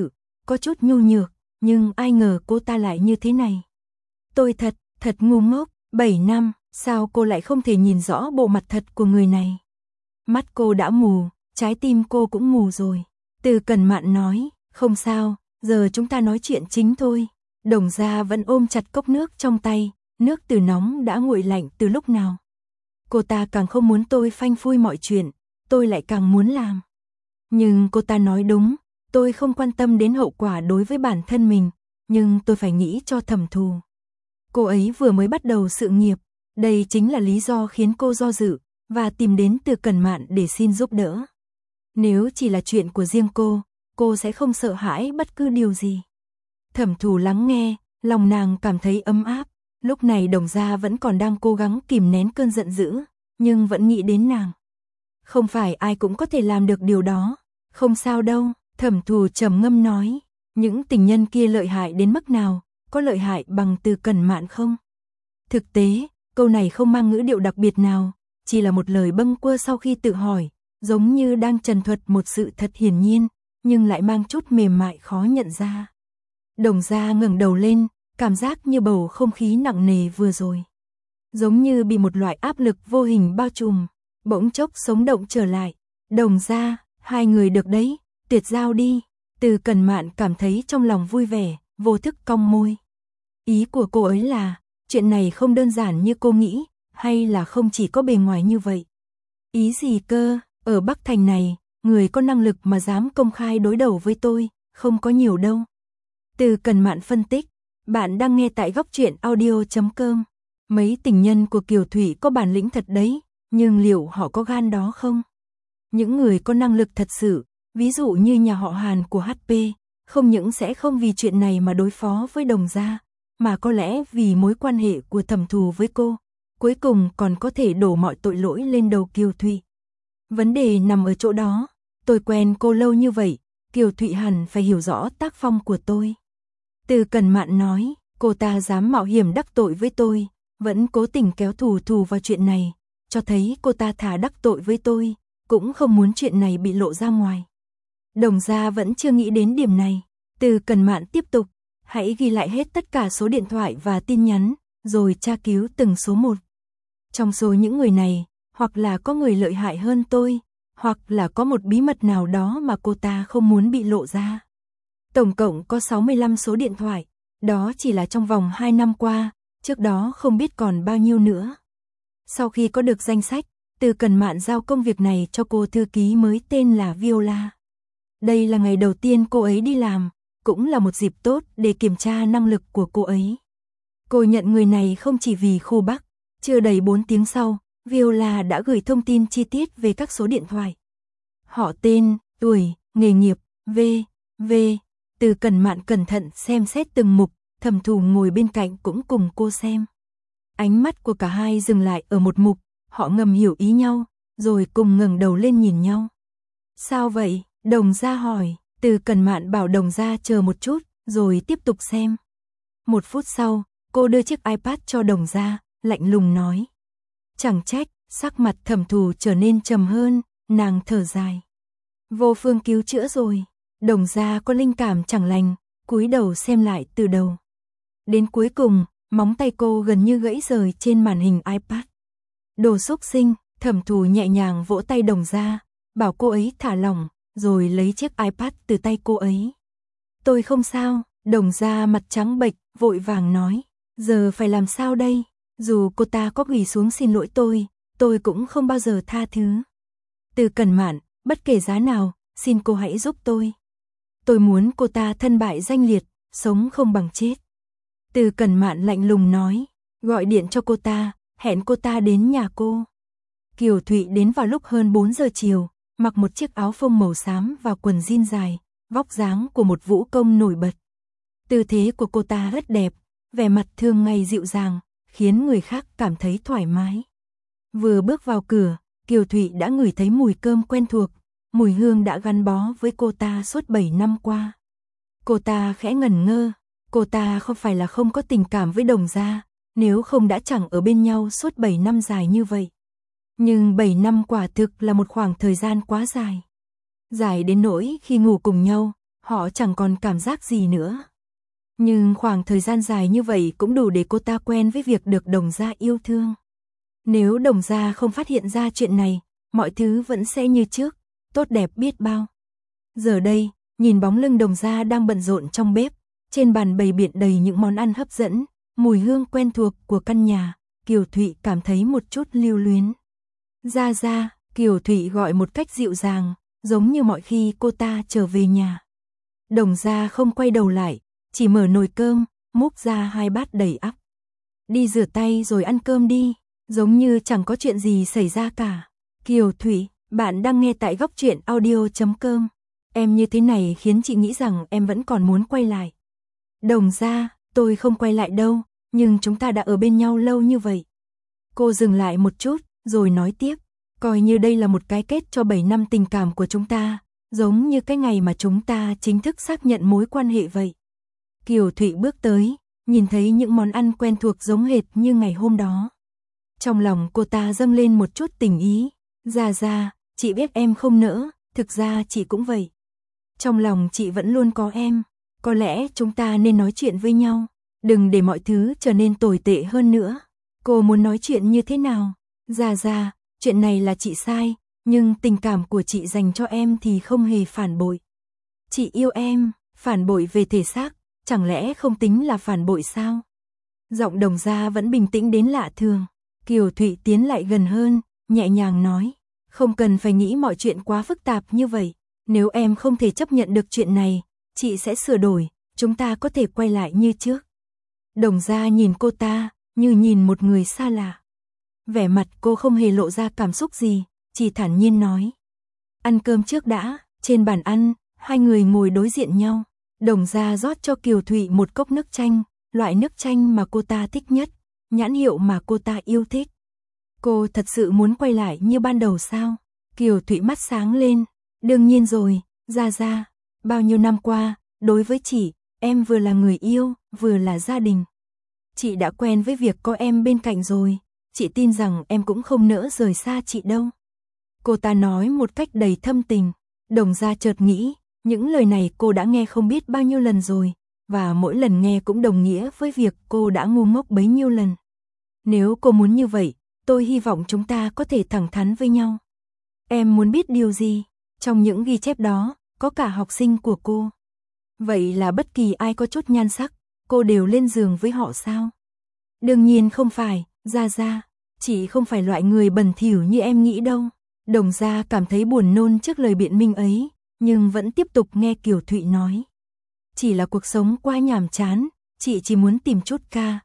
có chút nhu nhược, nhưng ai ngờ cô ta lại như thế này. Tôi thật ngu ngốc, 7 năm, sao cô lại không thể nhìn rõ bộ mặt thật của người này? Mắt cô đã mù, trái tim cô cũng mù rồi. Từ Cẩn Mạn nói, không sao, giờ chúng ta nói chuyện chính thôi. Đồng Gia vẫn ôm chặt cốc nước trong tay, nước từ nóng đã nguội lạnh từ lúc nào. Cô ta càng không muốn tôi phanh phui mọi chuyện, tôi lại càng muốn làm. Nhưng cô ta nói đúng, tôi không quan tâm đến hậu quả đối với bản thân mình, nhưng tôi phải nghĩ cho Thẩm Thù. Cô ấy vừa mới bắt đầu sự nghiệp, đây chính là lý do khiến cô do dự, và tìm đến Từ Cẩn Mạn để xin giúp đỡ. Nếu chỉ là chuyện của riêng cô sẽ không sợ hãi bất cứ điều gì. Thẩm Thù lắng nghe, lòng nàng cảm thấy ấm áp, lúc này Đồng Gia vẫn còn đang cố gắng kìm nén cơn giận dữ, nhưng vẫn nghĩ đến nàng. Không phải ai cũng có thể làm được điều đó, không sao đâu, Thẩm Thù trầm ngâm nói, những tình nhân kia lợi hại đến mức nào, có lợi hại bằng Từ Cẩn Mạn không? Thực tế, câu này không mang ngữ điệu đặc biệt nào, chỉ là một lời bâng quơ sau khi tự hỏi, giống như đang trần thuật một sự thật hiển nhiên, nhưng lại mang chút mềm mại khó nhận ra. Đồng Gia ngẩng đầu lên, cảm giác như bầu không khí nặng nề vừa rồi. Giống như bị một loại áp lực vô hình bao trùm, bỗng chốc sống động trở lại. Đồng Gia, hai người được đấy, tuyệt giao đi. Từ Cẩn Mạn cảm thấy trong lòng vui vẻ, vô thức cong môi. Ý của cô ấy là, chuyện này không đơn giản như cô nghĩ, hay là không chỉ có bề ngoài như vậy? Ý gì cơ, ở Bắc Thành này, người có năng lực mà dám công khai đối đầu với tôi, không có nhiều đâu. Từ Cẩn Mạn phân tích, bạn đang nghe tại góc truyện audio.com. Mấy tình nhân của Kiều Thụy có bản lĩnh thật đấy, nhưng liệu họ có gan đó không? Những người có năng lực thật sự, ví dụ như nhà họ Hàn của HP, không những sẽ không vì chuyện này mà đối phó với Đồng Gia, mà có lẽ vì mối quan hệ của Thẩm Thù với cô, cuối cùng còn có thể đổ mọi tội lỗi lên đầu Kiều Thụy. Vấn đề nằm ở chỗ đó, tôi quen cô lâu như vậy, Kiều Thụy hẳn phải hiểu rõ tác phong của tôi. Từ Cẩn Mạn nói, cô ta dám mạo hiểm đắc tội với tôi, vẫn cố tình kéo Thù vào chuyện này, cho thấy cô ta thà đắc tội với tôi, cũng không muốn chuyện này bị lộ ra ngoài. Đồng Gia vẫn chưa nghĩ đến điểm này. Từ Cẩn Mạn tiếp tục, hãy ghi lại hết tất cả số điện thoại và tin nhắn, rồi tra cứu từng số một. Trong số những người này, hoặc là có người lợi hại hơn tôi, hoặc là có một bí mật nào đó mà cô ta không muốn bị lộ ra. Tổng cộng có 65 số điện thoại, đó chỉ là trong vòng 2 năm qua, trước đó không biết còn bao nhiêu nữa. Sau khi có được danh sách, Từ Cẩn Mạn giao công việc này cho cô thư ký mới tên là Viola. Đây là ngày đầu tiên cô ấy đi làm, cũng là một dịp tốt để kiểm tra năng lực của cô ấy. Cô nhận người này không chỉ vì khu Bắc, chưa đầy 4 tiếng sau, Viola đã gửi thông tin chi tiết về các số điện thoại. Họ tên, tuổi, nghề nghiệp, v. Từ Cẩn Mạn cẩn thận xem xét từng mục, Thẩm Thù ngồi bên cạnh cũng cùng cô xem. Ánh mắt của cả hai dừng lại ở một mục, họ ngầm hiểu ý nhau, rồi cùng ngẩng đầu lên nhìn nhau. Sao vậy? Đồng Gia hỏi. Từ Cẩn Mạn bảo Đồng Gia chờ một chút, rồi tiếp tục xem. 1 phút sau, cô đưa chiếc iPad cho Đồng Gia, lạnh lùng nói. Chẳng trách, sắc mặt Thẩm Thù trở nên trầm hơn, nàng thở dài. Vô phương cứu chữa rồi. Đồng Gia có linh cảm chẳng lành, cúi đầu xem lại từ đầu. Đến cuối cùng, móng tay cô gần như gãy rời trên màn hình iPad. Đồ xúc sinh, Thẩm Thù nhẹ nhàng vỗ tay Đồng Gia, bảo cô ấy thả lỏng, rồi lấy chiếc iPad từ tay cô ấy. Tôi không sao, Đồng Gia mặt trắng bệch, vội vàng nói. Giờ phải làm sao đây? Dù cô ta có quỳ xuống xin lỗi tôi cũng không bao giờ tha thứ. Từ Cẩn Mạn, bất kể giá nào, xin cô hãy giúp tôi. Tôi muốn cô ta thân bại danh liệt, sống không bằng chết. Từ Cẩn Mạn lạnh lùng nói, gọi điện cho cô ta, hẹn cô ta đến nhà cô. Kiều Thụy đến vào lúc hơn 4 giờ chiều, mặc một chiếc áo phông màu xám và quần jean dài, vóc dáng của một vũ công nổi bật. Tư thế của cô ta rất đẹp, vẻ mặt thường ngày dịu dàng, khiến người khác cảm thấy thoải mái. Vừa bước vào cửa, Kiều Thụy đã ngửi thấy mùi cơm quen thuộc, mùi hương đã gắn bó với cô ta suốt 7 năm qua. Cô ta khẽ ngẩn ngơ, cô ta không phải là không có tình cảm với Đồng Gia, nếu không đã chẳng ở bên nhau suốt 7 năm dài như vậy. Nhưng 7 năm quả thực là một khoảng thời gian quá dài. Dài đến nỗi khi ngủ cùng nhau, họ chẳng còn cảm giác gì nữa. Nhưng khoảng thời gian dài như vậy cũng đủ để cô ta quen với việc được Đồng gia yêu thương. Nếu Đồng gia không phát hiện ra chuyện này, mọi thứ vẫn sẽ như trước, tốt đẹp biết bao. Giờ đây, nhìn bóng lưng Đồng gia đang bận rộn trong bếp, trên bàn bày biện đầy những món ăn hấp dẫn, mùi hương quen thuộc của căn nhà, Kiều Thụy cảm thấy một chút lưu luyến. Gia, Kiều Thụy gọi một cách dịu dàng, giống như mọi khi cô ta trở về nhà. Đồng gia không quay đầu lại, chỉ mở nồi cơm, múc ra 2 bát đầy ắp. Đi rửa tay rồi ăn cơm đi, giống như chẳng có chuyện gì xảy ra cả. Kiều Thụy, bạn đang nghe tại góc truyện audio.com. Em như thế này khiến chị nghĩ rằng em vẫn còn muốn quay lại. Đồng gia, tôi không quay lại đâu, nhưng chúng ta đã ở bên nhau lâu như vậy. Cô dừng lại một chút, rồi nói tiếp, coi như đây là một cái kết cho 7 năm tình cảm của chúng ta, giống như cái ngày mà chúng ta chính thức xác nhận mối quan hệ vậy. Kiều Thụy bước tới, nhìn thấy những món ăn quen thuộc giống hệt như ngày hôm đó. Trong lòng cô ta dâng lên một chút tình ý. Gia, chị biết em không nỡ, thực ra chị cũng vậy. Trong lòng chị vẫn luôn có em, có lẽ chúng ta nên nói chuyện với nhau, đừng để mọi thứ trở nên tồi tệ hơn nữa. Cô muốn nói chuyện như thế nào? Gia, chuyện này là chị sai, nhưng tình cảm của chị dành cho em thì không hề phản bội. Chị yêu em, phản bội về thể xác, chẳng lẽ không tính là phản bội sao? Giọng Đồng gia vẫn bình tĩnh đến lạ thường. Kiều Thụy tiến lại gần hơn, nhẹ nhàng nói, không cần phải nghĩ mọi chuyện quá phức tạp như vậy. Nếu em không thể chấp nhận được chuyện này, chị sẽ sửa đổi, chúng ta có thể quay lại như trước. Đồng gia nhìn cô ta, như nhìn một người xa lạ. Vẻ mặt cô không hề lộ ra cảm xúc gì, chỉ thản nhiên nói. Ăn cơm trước đã, trên bàn ăn, hai người ngồi đối diện nhau. Đồng gia rót cho Kiều Thụy một cốc nước chanh, loại nước chanh mà cô ta thích nhất, nhãn hiệu mà cô ta yêu thích. Cô thật sự muốn quay lại như ban đầu sao? Kiều Thụy mắt sáng lên. Đương nhiên rồi, Gia, bao nhiêu năm qua, đối với chị, em vừa là người yêu, vừa là gia đình. Chị đã quen với việc có em bên cạnh rồi, chị tin rằng em cũng không nỡ rời xa chị đâu. Cô ta nói một cách đầy thâm tình. Đồng gia chợt nghĩ, những lời này cô đã nghe không biết bao nhiêu lần rồi, và mỗi lần nghe cũng đồng nghĩa với việc cô đã ngu ngốc bấy nhiêu lần. Nếu cô muốn như vậy, tôi hy vọng chúng ta có thể thẳng thắn với nhau. Em muốn biết điều gì? Trong những ghi chép đó, có cả học sinh của cô. Vậy là bất kỳ ai có chút nhan sắc, cô đều lên giường với họ sao? Đương nhiên không phải, Gia, chị không phải loại người bẩn thỉu như em nghĩ đâu. Đồng gia cảm thấy buồn nôn trước lời biện minh ấy, nhưng vẫn tiếp tục nghe Kiều Thụy nói. Chỉ là cuộc sống quá nhàm chán, chị chỉ muốn tìm chút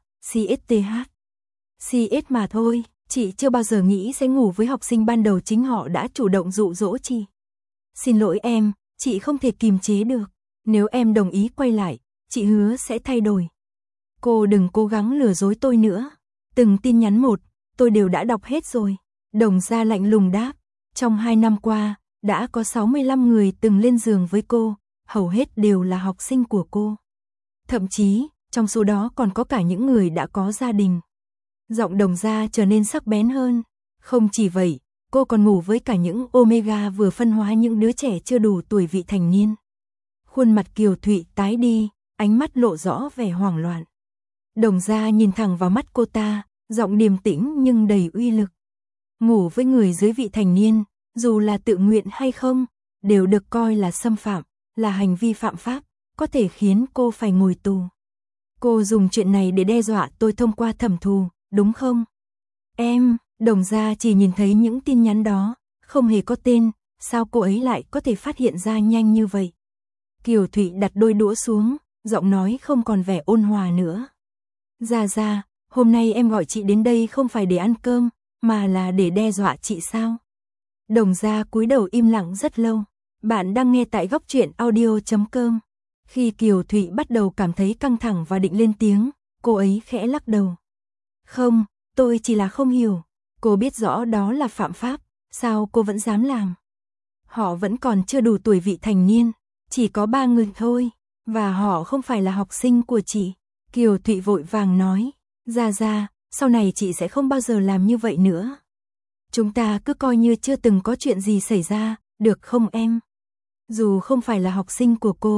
CS mà thôi, chị chưa bao giờ nghĩ sẽ ngủ với học sinh ban đầu chính họ đã chủ động dụ dỗ chị. Xin lỗi em, chị không thể kìm chế được, nếu em đồng ý quay lại, chị hứa sẽ thay đổi. Cô đừng cố gắng lừa dối tôi nữa, từng tin nhắn một, tôi đều đã đọc hết rồi. Đồng gia lạnh lùng đáp, trong 2 năm qua, đã có 65 người từng lên giường với cô, hầu hết đều là học sinh của cô. Thậm chí, trong số đó còn có cả những người đã có gia đình. Giọng Đồng gia trở nên sắc bén hơn. Không chỉ vậy, cô còn ngủ với cả những Omega vừa phân hóa những đứa trẻ chưa đủ tuổi vị thành niên. Khuôn mặt Kiều Thụy tái đi, ánh mắt lộ rõ vẻ hoảng loạn. Đồng gia nhìn thẳng vào mắt cô ta, giọng điềm tĩnh nhưng đầy uy lực. Ngủ với người dưới vị thành niên, dù là tự nguyện hay không, đều được coi là xâm phạm, là hành vi phạm pháp, có thể khiến cô phải ngồi tù. Cô dùng chuyện này để đe dọa tôi thông qua thẩm thù, đúng không? Em, Đồng gia chỉ nhìn thấy những tin nhắn đó, không hề có tên, sao cô ấy lại có thể phát hiện ra nhanh như vậy? Kiều Thụy đặt đôi đũa xuống, giọng nói không còn vẻ ôn hòa nữa. Gia, hôm nay em gọi chị đến đây không phải để ăn cơm, mà là để đe dọa chị sao? Đồng gia cúi đầu im lặng rất lâu. Bạn đang nghe tại góc truyện audio.com. Khi Kiều Thụy bắt đầu cảm thấy căng thẳng và định lên tiếng, cô ấy khẽ lắc đầu. Không, tôi chỉ là không hiểu. Cô biết rõ đó là phạm pháp, sao cô vẫn dám làm? Họ vẫn còn chưa đủ tuổi vị thành niên, chỉ có 3 người thôi, và họ không phải là học sinh của chị. Kiều Thụy vội vàng nói, Gia, sau này chị sẽ không bao giờ làm như vậy nữa. Chúng ta cứ coi như chưa từng có chuyện gì xảy ra, được không em? Dù không phải là học sinh của cô,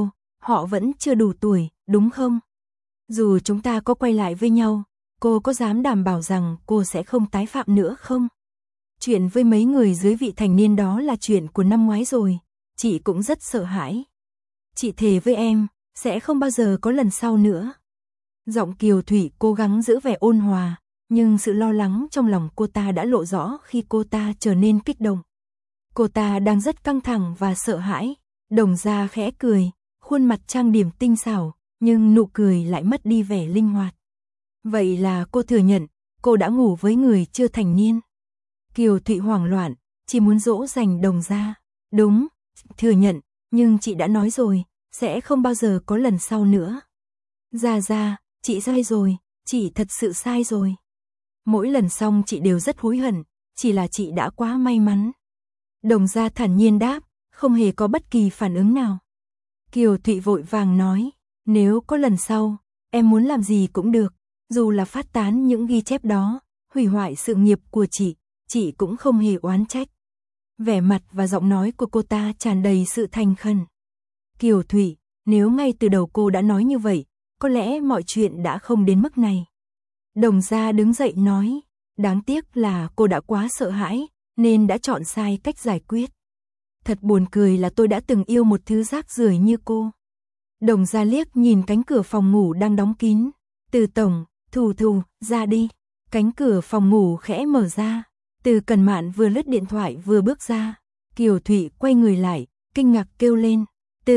họ vẫn chưa đủ tuổi, đúng không? Dù chúng ta có quay lại với nhau, cô có dám đảm bảo rằng cô sẽ không tái phạm nữa không? Chuyện với mấy người dưới vị thành niên đó là chuyện của năm ngoái rồi, chị cũng rất sợ hãi. Chị thề với em, sẽ không bao giờ có lần sau nữa. Giọng Kiều Thụy cố gắng giữ vẻ ôn hòa, nhưng sự lo lắng trong lòng cô ta đã lộ rõ khi cô ta trở nên kích động. Cô ta đang rất căng thẳng và sợ hãi. Đồng Gia khẽ cười, khuôn mặt trang điểm tinh xảo, nhưng nụ cười lại mất đi vẻ linh hoạt. Vậy là cô thừa nhận, cô đã ngủ với người chưa thành niên. Kiều Thụy hoảng loạn, chỉ muốn dỗ dành Đồng Gia. Đúng, thừa nhận, nhưng chị đã nói rồi, sẽ không bao giờ có lần sau nữa. Gia, chị sai rồi, chị thật sự sai rồi. Mỗi lần xong chị đều rất hối hận, chỉ là chị đã quá may mắn. Đồng Gia thản nhiên đáp, không hề có bất kỳ phản ứng nào. Kiều Thụy vội vàng nói, nếu có lần sau, em muốn làm gì cũng được, dù là phát tán những ghi chép đó, hủy hoại sự nghiệp của chị cũng không hề oán trách. Vẻ mặt và giọng nói của cô ta tràn đầy sự thành khẩn. Kiều Thụy, nếu ngay từ đầu cô đã nói như vậy, có lẽ mọi chuyện đã không đến mức này. Đồng Gia đứng dậy nói, đáng tiếc là cô đã quá sợ hãi, nên đã chọn sai cách giải quyết. Thật buồn cười là tôi đã từng yêu một thứ rác rưởi như cô. Đồng Gia liếc nhìn cánh cửa phòng ngủ đang đóng kín. Từ tổng, Thù, ra đi. Cánh cửa phòng ngủ khẽ mở ra. Từ Cần Mạn vừa lướt điện thoại vừa bước ra. Kiều Thụy quay người lại, kinh ngạc kêu lên.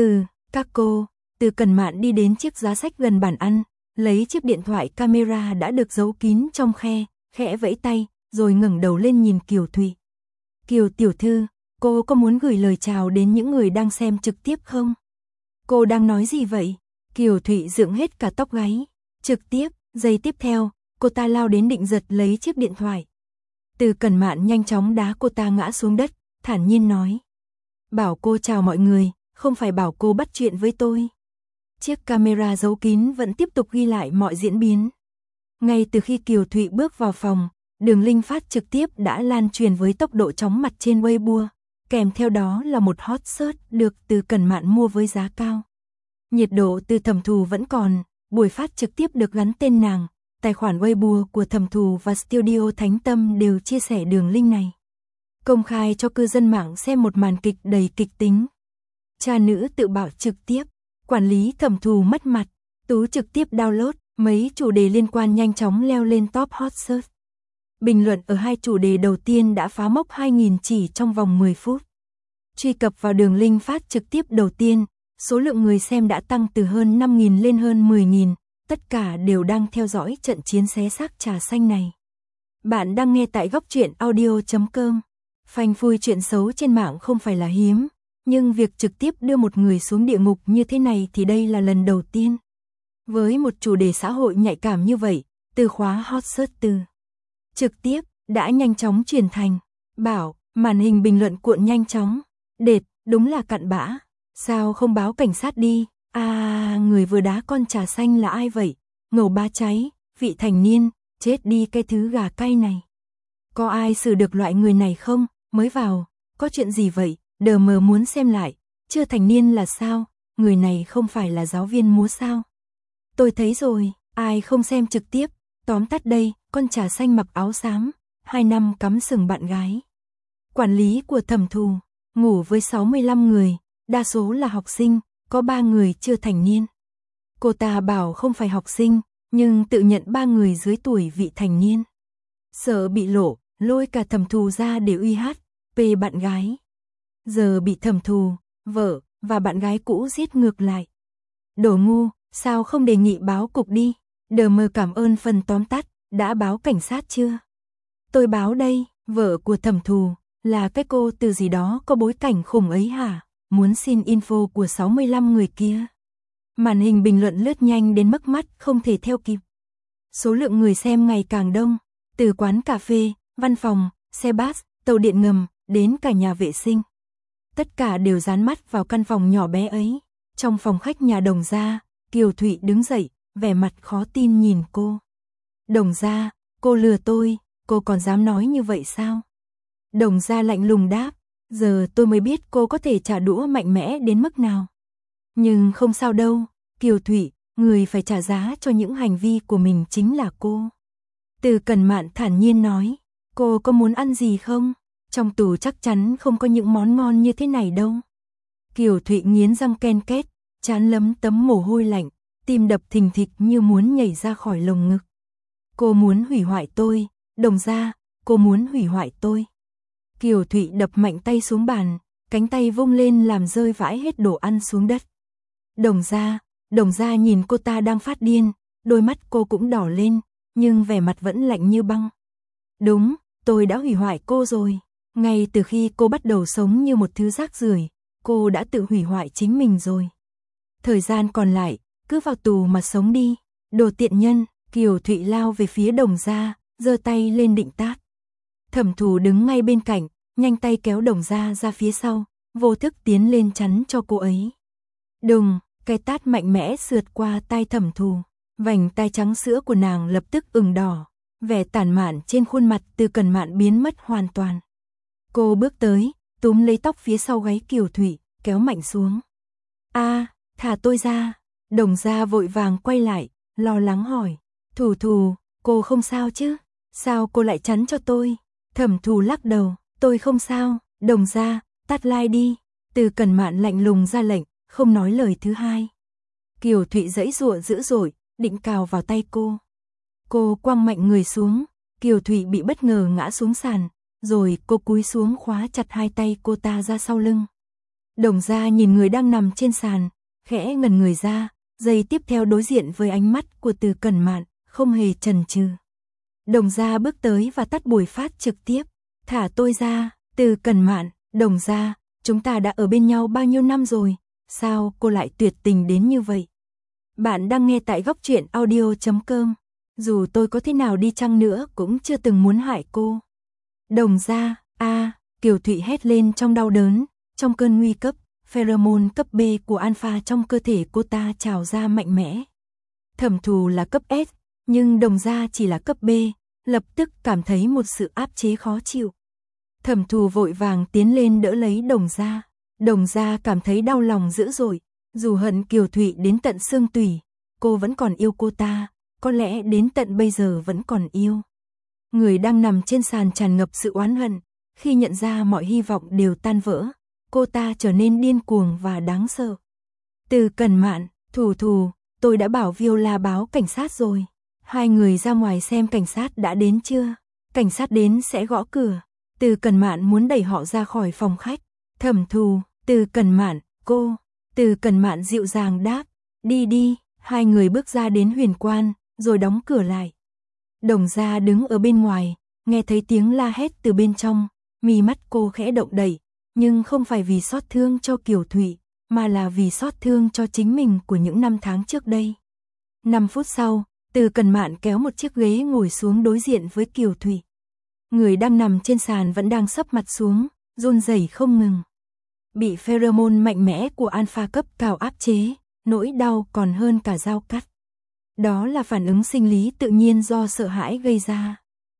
Các cô. Từ Cần Mạn đi đến chiếc giá sách gần bàn ăn, lấy chiếc điện thoại camera đã được giấu kín trong khe, khẽ vẫy tay, rồi ngẩng đầu lên nhìn Kiều Thụy. Kiều tiểu thư, cô có muốn gửi lời chào đến những người đang xem trực tiếp không? Cô đang nói gì vậy? Kiều Thụy dựng hết cả tóc gáy. Trực tiếp, giây tiếp theo, cô ta lao đến định giật lấy chiếc điện thoại. Từ Cần Mạn nhanh chóng đá cô ta ngã xuống đất, thản nhiên nói. Bảo cô chào mọi người, không phải bảo cô bắt chuyện với tôi. Chiếc camera giấu kín vẫn tiếp tục ghi lại mọi diễn biến. Ngay từ khi Kiều Thụy bước vào phòng, đường link phát trực tiếp đã lan truyền với tốc độ chóng mặt trên Weibo, kèm theo đó là một hot search được Từ Cần Mạn mua với giá cao. Nhiệt độ từ Thẩm Thù vẫn còn, buổi phát trực tiếp được gắn tên nàng, tài khoản Weibo của Thẩm Thù và Studio Thánh Tâm đều chia sẻ đường link này. Công khai cho cư dân mạng xem một màn kịch đầy kịch tính. Cha nữ tự bạo trực tiếp, quản lý Thẩm Thù mất mặt, Tú trực tiếp download, mấy chủ đề liên quan nhanh chóng leo lên top hot search. Bình luận ở hai chủ đề đầu tiên đã phá mốc 2.000 chỉ trong vòng 10 phút. Truy cập vào đường link phát trực tiếp đầu tiên, số lượng người xem đã tăng từ hơn 5.000 lên hơn 10.000, tất cả đều đang theo dõi trận chiến xé xác trà xanh này. Bạn đang nghe tại góc truyện audio.com. Phanh phui chuyện xấu trên mạng không phải là hiếm, nhưng việc trực tiếp đưa một người xuống địa ngục như thế này thì đây là lần đầu tiên. Với một chủ đề xã hội nhạy cảm như vậy, từ khóa hot search từ trực tiếp đã nhanh chóng chuyển thành bảo, màn hình bình luận cuộn nhanh chóng. Đệt, đúng là cặn bã. Sao không báo cảnh sát đi? Người vừa đá con trà xanh là ai vậy? Ngầu ba cháy, vị thành niên, chết đi cái thứ gà cay này. Có ai xử được loại người này không? Mới vào, có chuyện gì vậy? Đờ mờ muốn xem lại. Chưa thành niên là sao? Người này không phải là giáo viên múa sao? Tôi thấy rồi, ai không xem trực tiếp? Tóm tắt đây, con trà xanh mặc áo xám, 2 năm cắm sừng bạn gái. Quản lý của Thẩm Thù, ngủ với 65 người, đa số là học sinh, có 3 người chưa thành niên. Cô ta bảo không phải học sinh, nhưng tự nhận 3 người dưới tuổi vị thành niên. Sợ bị lộ, lôi cả Thẩm Thù ra để uy hát, về bạn gái. Giờ bị Thẩm Thù, vợ, và bạn gái cũ giết ngược lại. Đồ ngu, sao không đề nghị báo cục đi? Đờ mờ cảm ơn phần tóm tắt, đã báo cảnh sát chưa? Tôi báo đây, vợ của Thẩm Thù, là cái cô từ gì đó có bối cảnh khủng ấy hả? Muốn xin info của 65 người kia. Màn hình bình luận lướt nhanh đến mức mắt không thể theo kịp. Số lượng người xem ngày càng đông, từ quán cà phê, văn phòng, xe bus, tàu điện ngầm, đến cả nhà vệ sinh. Tất cả đều dán mắt vào căn phòng nhỏ bé ấy. Trong phòng khách nhà Đồng Gia, Kiều Thụy đứng dậy, vẻ mặt khó tin nhìn cô. Đồng Gia, cô lừa tôi, cô còn dám nói như vậy sao? Đồng Gia lạnh lùng đáp, giờ tôi mới biết cô có thể trả đũa mạnh mẽ đến mức nào. Nhưng không sao đâu, Kiều Thụy, người phải trả giá cho những hành vi của mình chính là cô. Từ Cẩn Mạn thản nhiên nói, cô có muốn ăn gì không? Trong tủ chắc chắn không có những món ngon như thế này đâu. Kiều Thụy nghiến răng ken két, trán lấm tấm mồ hôi lạnh, tim đập thình thịch như muốn nhảy ra khỏi lồng ngực. Cô muốn hủy hoại tôi, Đồng Gia, cô muốn hủy hoại tôi. Kiều Thụy đập mạnh tay xuống bàn, cánh tay vung lên làm rơi vãi hết đồ ăn xuống đất. Đồng Gia nhìn cô ta đang phát điên, đôi mắt cô cũng đỏ lên, nhưng vẻ mặt vẫn lạnh như băng. Đúng, tôi đã hủy hoại cô rồi. Ngay từ khi cô bắt đầu sống như một thứ rác rưởi, cô đã tự hủy hoại chính mình rồi. Thời gian còn lại, cứ vào tù mà sống đi, đồ tiện nhân. Kiều Thụy lao về phía Đồng Gia, giơ tay lên định tát. Thẩm Thù đứng ngay bên cạnh, nhanh tay kéo Đồng Gia ra phía sau, vô thức tiến lên chắn cho cô ấy. Đùng, cái tát mạnh mẽ sượt qua tai Thẩm Thù, vành tai trắng sữa của nàng lập tức ửng đỏ, vẻ tản mạn trên khuôn mặt Từ Cẩn Mạn biến mất hoàn toàn. Cô bước tới, túm lấy tóc phía sau gáy Kiều Thụy, kéo mạnh xuống. A, thả tôi ra. Đồng Gia vội vàng quay lại, lo lắng hỏi. Thù, cô không sao chứ? Sao cô lại chắn cho tôi? Thẩm Thù lắc đầu, tôi không sao. Đồng Gia, tắt like đi. Từ Cẩn Mạn lạnh lùng ra lệnh, không nói lời thứ hai. Kiều Thụy giãy giụa dữ dội, định cào vào tay cô. Cô quăng mạnh người xuống, Kiều Thụy bị bất ngờ ngã xuống sàn, rồi cô cúi xuống khóa chặt hai tay cô ta ra sau lưng. Đồng Gia nhìn người đang nằm trên sàn, khẽ ngẩn người ra, giây tiếp theo đối diện với ánh mắt của Từ Cẩn Mạn, không hề chần chừ. Đồng Gia bước tới và tắt buổi phát trực tiếp. Thả tôi ra, Từ Cẩn Mạn. Đồng Gia, chúng ta đã ở bên nhau bao nhiêu năm rồi, sao cô lại tuyệt tình đến như vậy? Bạn đang nghe tại Góc Truyện Audio.com. Dù tôi có thế nào đi chăng nữa cũng chưa từng muốn hại cô. Đồng Gia, Kiều Thụy hét lên trong đau đớn, trong cơn nguy cấp, pheromone cấp B của alpha trong cơ thể cô ta trào ra mạnh mẽ. Thẩm Thù là cấp S, nhưng Đồng Gia chỉ là cấp B, lập tức cảm thấy một sự áp chế khó chịu. Thẩm Thù vội vàng tiến lên đỡ lấy Đồng Gia. Đồng Gia cảm thấy đau lòng dữ dội, dù hận Kiều Thụy đến tận xương tủy, cô vẫn còn yêu cô ta, có lẽ đến tận bây giờ vẫn còn yêu. Người đang nằm trên sàn tràn ngập sự oán hận, khi nhận ra mọi hy vọng đều tan vỡ, cô ta trở nên điên cuồng và đáng sợ. Từ Cẩn Mạn, Thù, tôi đã bảo Viola báo cảnh sát rồi. Hai người ra ngoài xem cảnh sát đã đến chưa. Cảnh sát đến sẽ gõ cửa. Từ Cẩn Mạn muốn đẩy họ ra khỏi phòng khách. Thẩm Thù, Từ Cẩn Mạn, cô. Từ Cẩn Mạn dịu dàng đáp, đi. Hai người bước ra đến huyền quan, rồi đóng cửa lại. Đồng Gia đứng ở bên ngoài, nghe thấy tiếng la hét từ bên trong, mí mắt cô khẽ động đậy, nhưng không phải vì xót thương cho Kiều Thụy, mà là vì xót thương cho chính mình của những năm tháng trước đây. 5 phút sau, Từ Cẩn Mạn kéo một chiếc ghế ngồi xuống đối diện với Kiều Thụy. Người đang nằm trên sàn vẫn đang sấp mặt xuống, run rẩy không ngừng. Bị pheromone mạnh mẽ của alpha cấp cao áp chế, nỗi đau còn hơn cả dao cắt. Đó là phản ứng sinh lý tự nhiên do sợ hãi gây ra.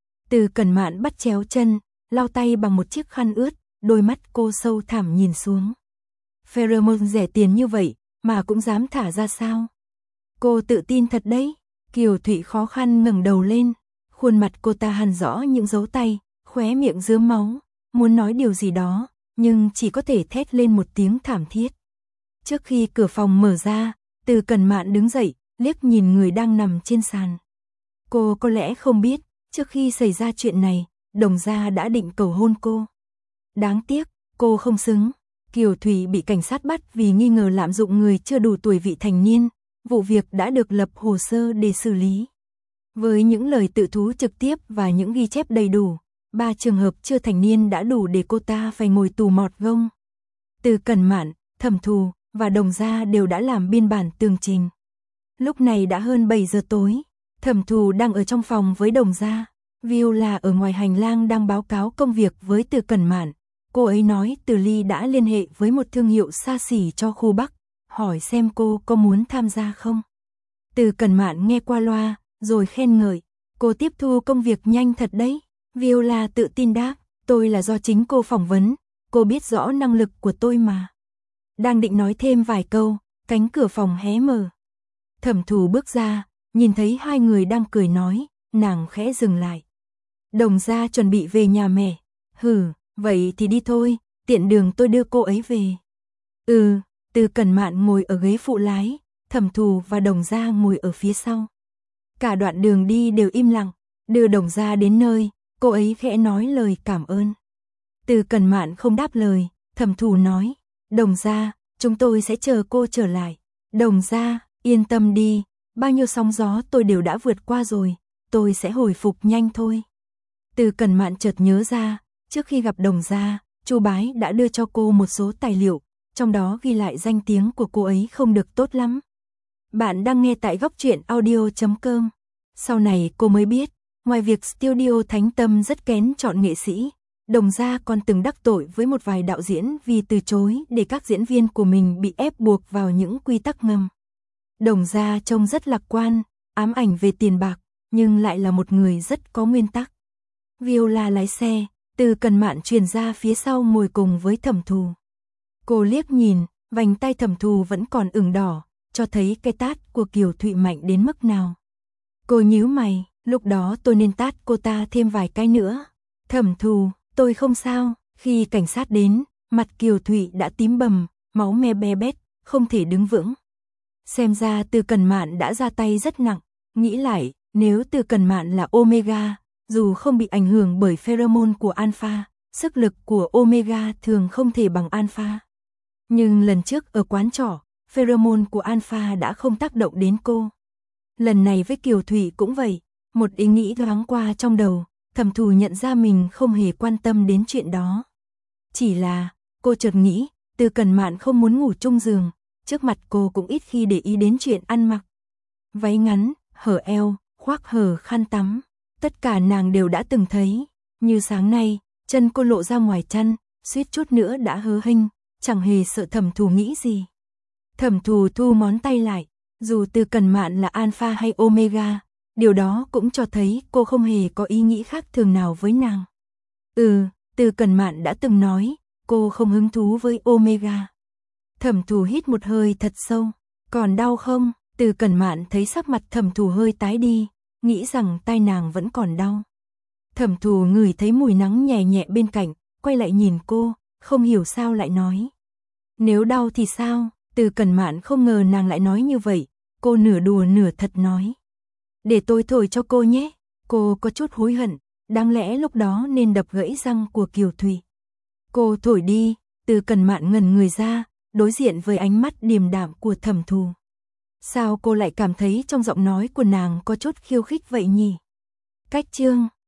Từ Cẩn Mạn bắt chéo chân, lau tay bằng một chiếc khăn ướt, đôi mắt cô sâu thẳm nhìn xuống. Pheromone rẻ tiền như vậy mà cũng dám thả ra sao? Cô tự tin thật đấy. Kiều Thụy khó khăn ngẩng đầu lên, khuôn mặt cô ta hằn rõ những dấu tay, khóe miệng rớm máu, muốn nói điều gì đó, nhưng chỉ có thể thét lên một tiếng thảm thiết. Trước khi cửa phòng mở ra, Từ Cẩn Mạn đứng dậy, liếc nhìn người đang nằm trên sàn. Cô có lẽ không biết, trước khi xảy ra chuyện này, Đồng Gia đã định cầu hôn cô. Đáng tiếc, cô không xứng. Kiều Thụy bị cảnh sát bắt vì nghi ngờ lạm dụng người chưa đủ tuổi vị thành niên, vụ việc đã được lập hồ sơ để xử lý. Với những lời tự thú trực tiếp và những ghi chép đầy đủ, 3 trường hợp chưa thành niên đã đủ để cô ta phải ngồi tù mọt gông. Từ Cẩn Mạn, Thẩm Thù và Đồng Gia đều đã làm biên bản tường trình. Lúc này đã hơn 7 giờ tối, Thẩm Thù đang ở trong phòng với Đồng Gia, Viola ở ngoài hành lang đang báo cáo công việc với Từ Cẩn Mạn. Cô ấy nói Từ Ly đã liên hệ với một thương hiệu xa xỉ cho khu Bắc, hỏi xem cô có muốn tham gia không. Từ Cẩn Mạn nghe qua loa, rồi khen ngợi, cô tiếp thu công việc nhanh thật đấy. Viola tự tin đáp, tôi là do chính cô phỏng vấn, cô biết rõ năng lực của tôi mà. Đang định nói thêm vài câu, cánh cửa phòng hé mở. Thẩm Thù bước ra, nhìn thấy hai người đang cười nói, nàng khẽ dừng lại. Đồng gia chuẩn bị về nhà mẹ. Vậy thì đi thôi, tiện đường tôi đưa cô ấy về. Từ Cẩn Mạn ngồi ở ghế phụ lái, Thẩm Thù và Đồng gia ngồi ở phía sau. Cả đoạn đường đi đều im lặng, đưa Đồng gia đến nơi, cô ấy khẽ nói lời cảm ơn. Từ Cẩn Mạn không đáp lời, Thẩm Thù nói, Đồng gia, chúng tôi sẽ chờ cô trở lại. Đồng gia, yên tâm đi, bao nhiêu sóng gió tôi đều đã vượt qua rồi, tôi sẽ hồi phục nhanh thôi. Từ Cẩn Mạn chợt nhớ ra, trước khi gặp Đồng gia, Chu Bái đã đưa cho cô một số tài liệu, trong đó ghi lại danh tiếng của cô ấy không được tốt lắm. Bạn đang nghe tại góc truyện audio.com. Sau này cô mới biết, ngoài việc studio Thánh Tâm rất kén chọn nghệ sĩ, Đồng gia còn từng đắc tội với một vài đạo diễn vì từ chối để các diễn viên của mình bị ép buộc vào những quy tắc ngầm. Đồng gia trông rất lạc quan, ám ảnh về tiền bạc, nhưng lại là một người rất có nguyên tắc. Viola lái xe, Từ Cẩn Mạn truyền ra phía sau ngồi cùng với Thẩm Thù. Cô liếc nhìn, vành tay Thẩm Thù vẫn còn ửng đỏ, cho thấy cái tát của Kiều Thụy mạnh đến mức nào. Cô nhíu mày, lúc đó tôi nên tát cô ta thêm vài cái nữa. Thẩm Thù, tôi không sao. Khi cảnh sát đến, mặt Kiều Thụy đã tím bầm, máu me be bét, không thể đứng vững. Xem ra Từ Cẩn Mạn đã ra tay rất nặng, nghĩ lại, nếu Từ Cẩn Mạn là Omega, dù không bị ảnh hưởng bởi pheromone của Alpha, sức lực của Omega thường không thể bằng Alpha. Nhưng lần trước ở quán trọ, pheromone của Alpha đã không tác động đến cô. Lần này với Kiều Thụy cũng vậy, một ý nghĩ thoáng qua trong đầu, Thẩm Thù nhận ra mình không hề quan tâm đến chuyện đó. Chỉ là, cô chợt nghĩ, Từ Cẩn Mạn không muốn ngủ chung giường, trước mặt cô cũng ít khi để ý đến chuyện ăn mặc. Váy ngắn, hở eo, khoác hở khăn tắm, tất cả nàng đều đã từng thấy. Như sáng nay, chân cô lộ ra ngoài chăn, suýt chút nữa đã hớ hênh, chẳng hề sợ Thẩm Thù nghĩ gì. Thẩm Thù thu ngón tay lại, dù Từ Cẩn Mạn là Alpha hay Omega, điều đó cũng cho thấy cô không hề có ý nghĩ khác thường nào với nàng. Từ Cẩn Mạn đã từng nói, cô không hứng thú với Omega. Thẩm Thù hít một hơi thật sâu, còn đau không? Từ Cẩn Mạn thấy sắc mặt Thẩm Thù hơi tái đi, nghĩ rằng tai nàng vẫn còn đau. Thẩm Thù ngửi thấy mùi nắng nhẹ nhẹ bên cạnh, quay lại nhìn cô, không hiểu sao lại nói. Nếu đau thì sao? Từ Cẩn Mạn không ngờ nàng lại nói như vậy, cô nửa đùa nửa thật nói. Để tôi thổi cho cô nhé. Cô có chút hối hận, đáng lẽ lúc đó nên đập gãy răng của Kiều Thụy. Cô thổi đi. Từ Cẩn Mạn ngẩn người ra, đối diện với ánh mắt điềm đạm của Thẩm Thù. Sao cô lại cảm thấy trong giọng nói của nàng có chút khiêu khích vậy nhỉ? Cách chương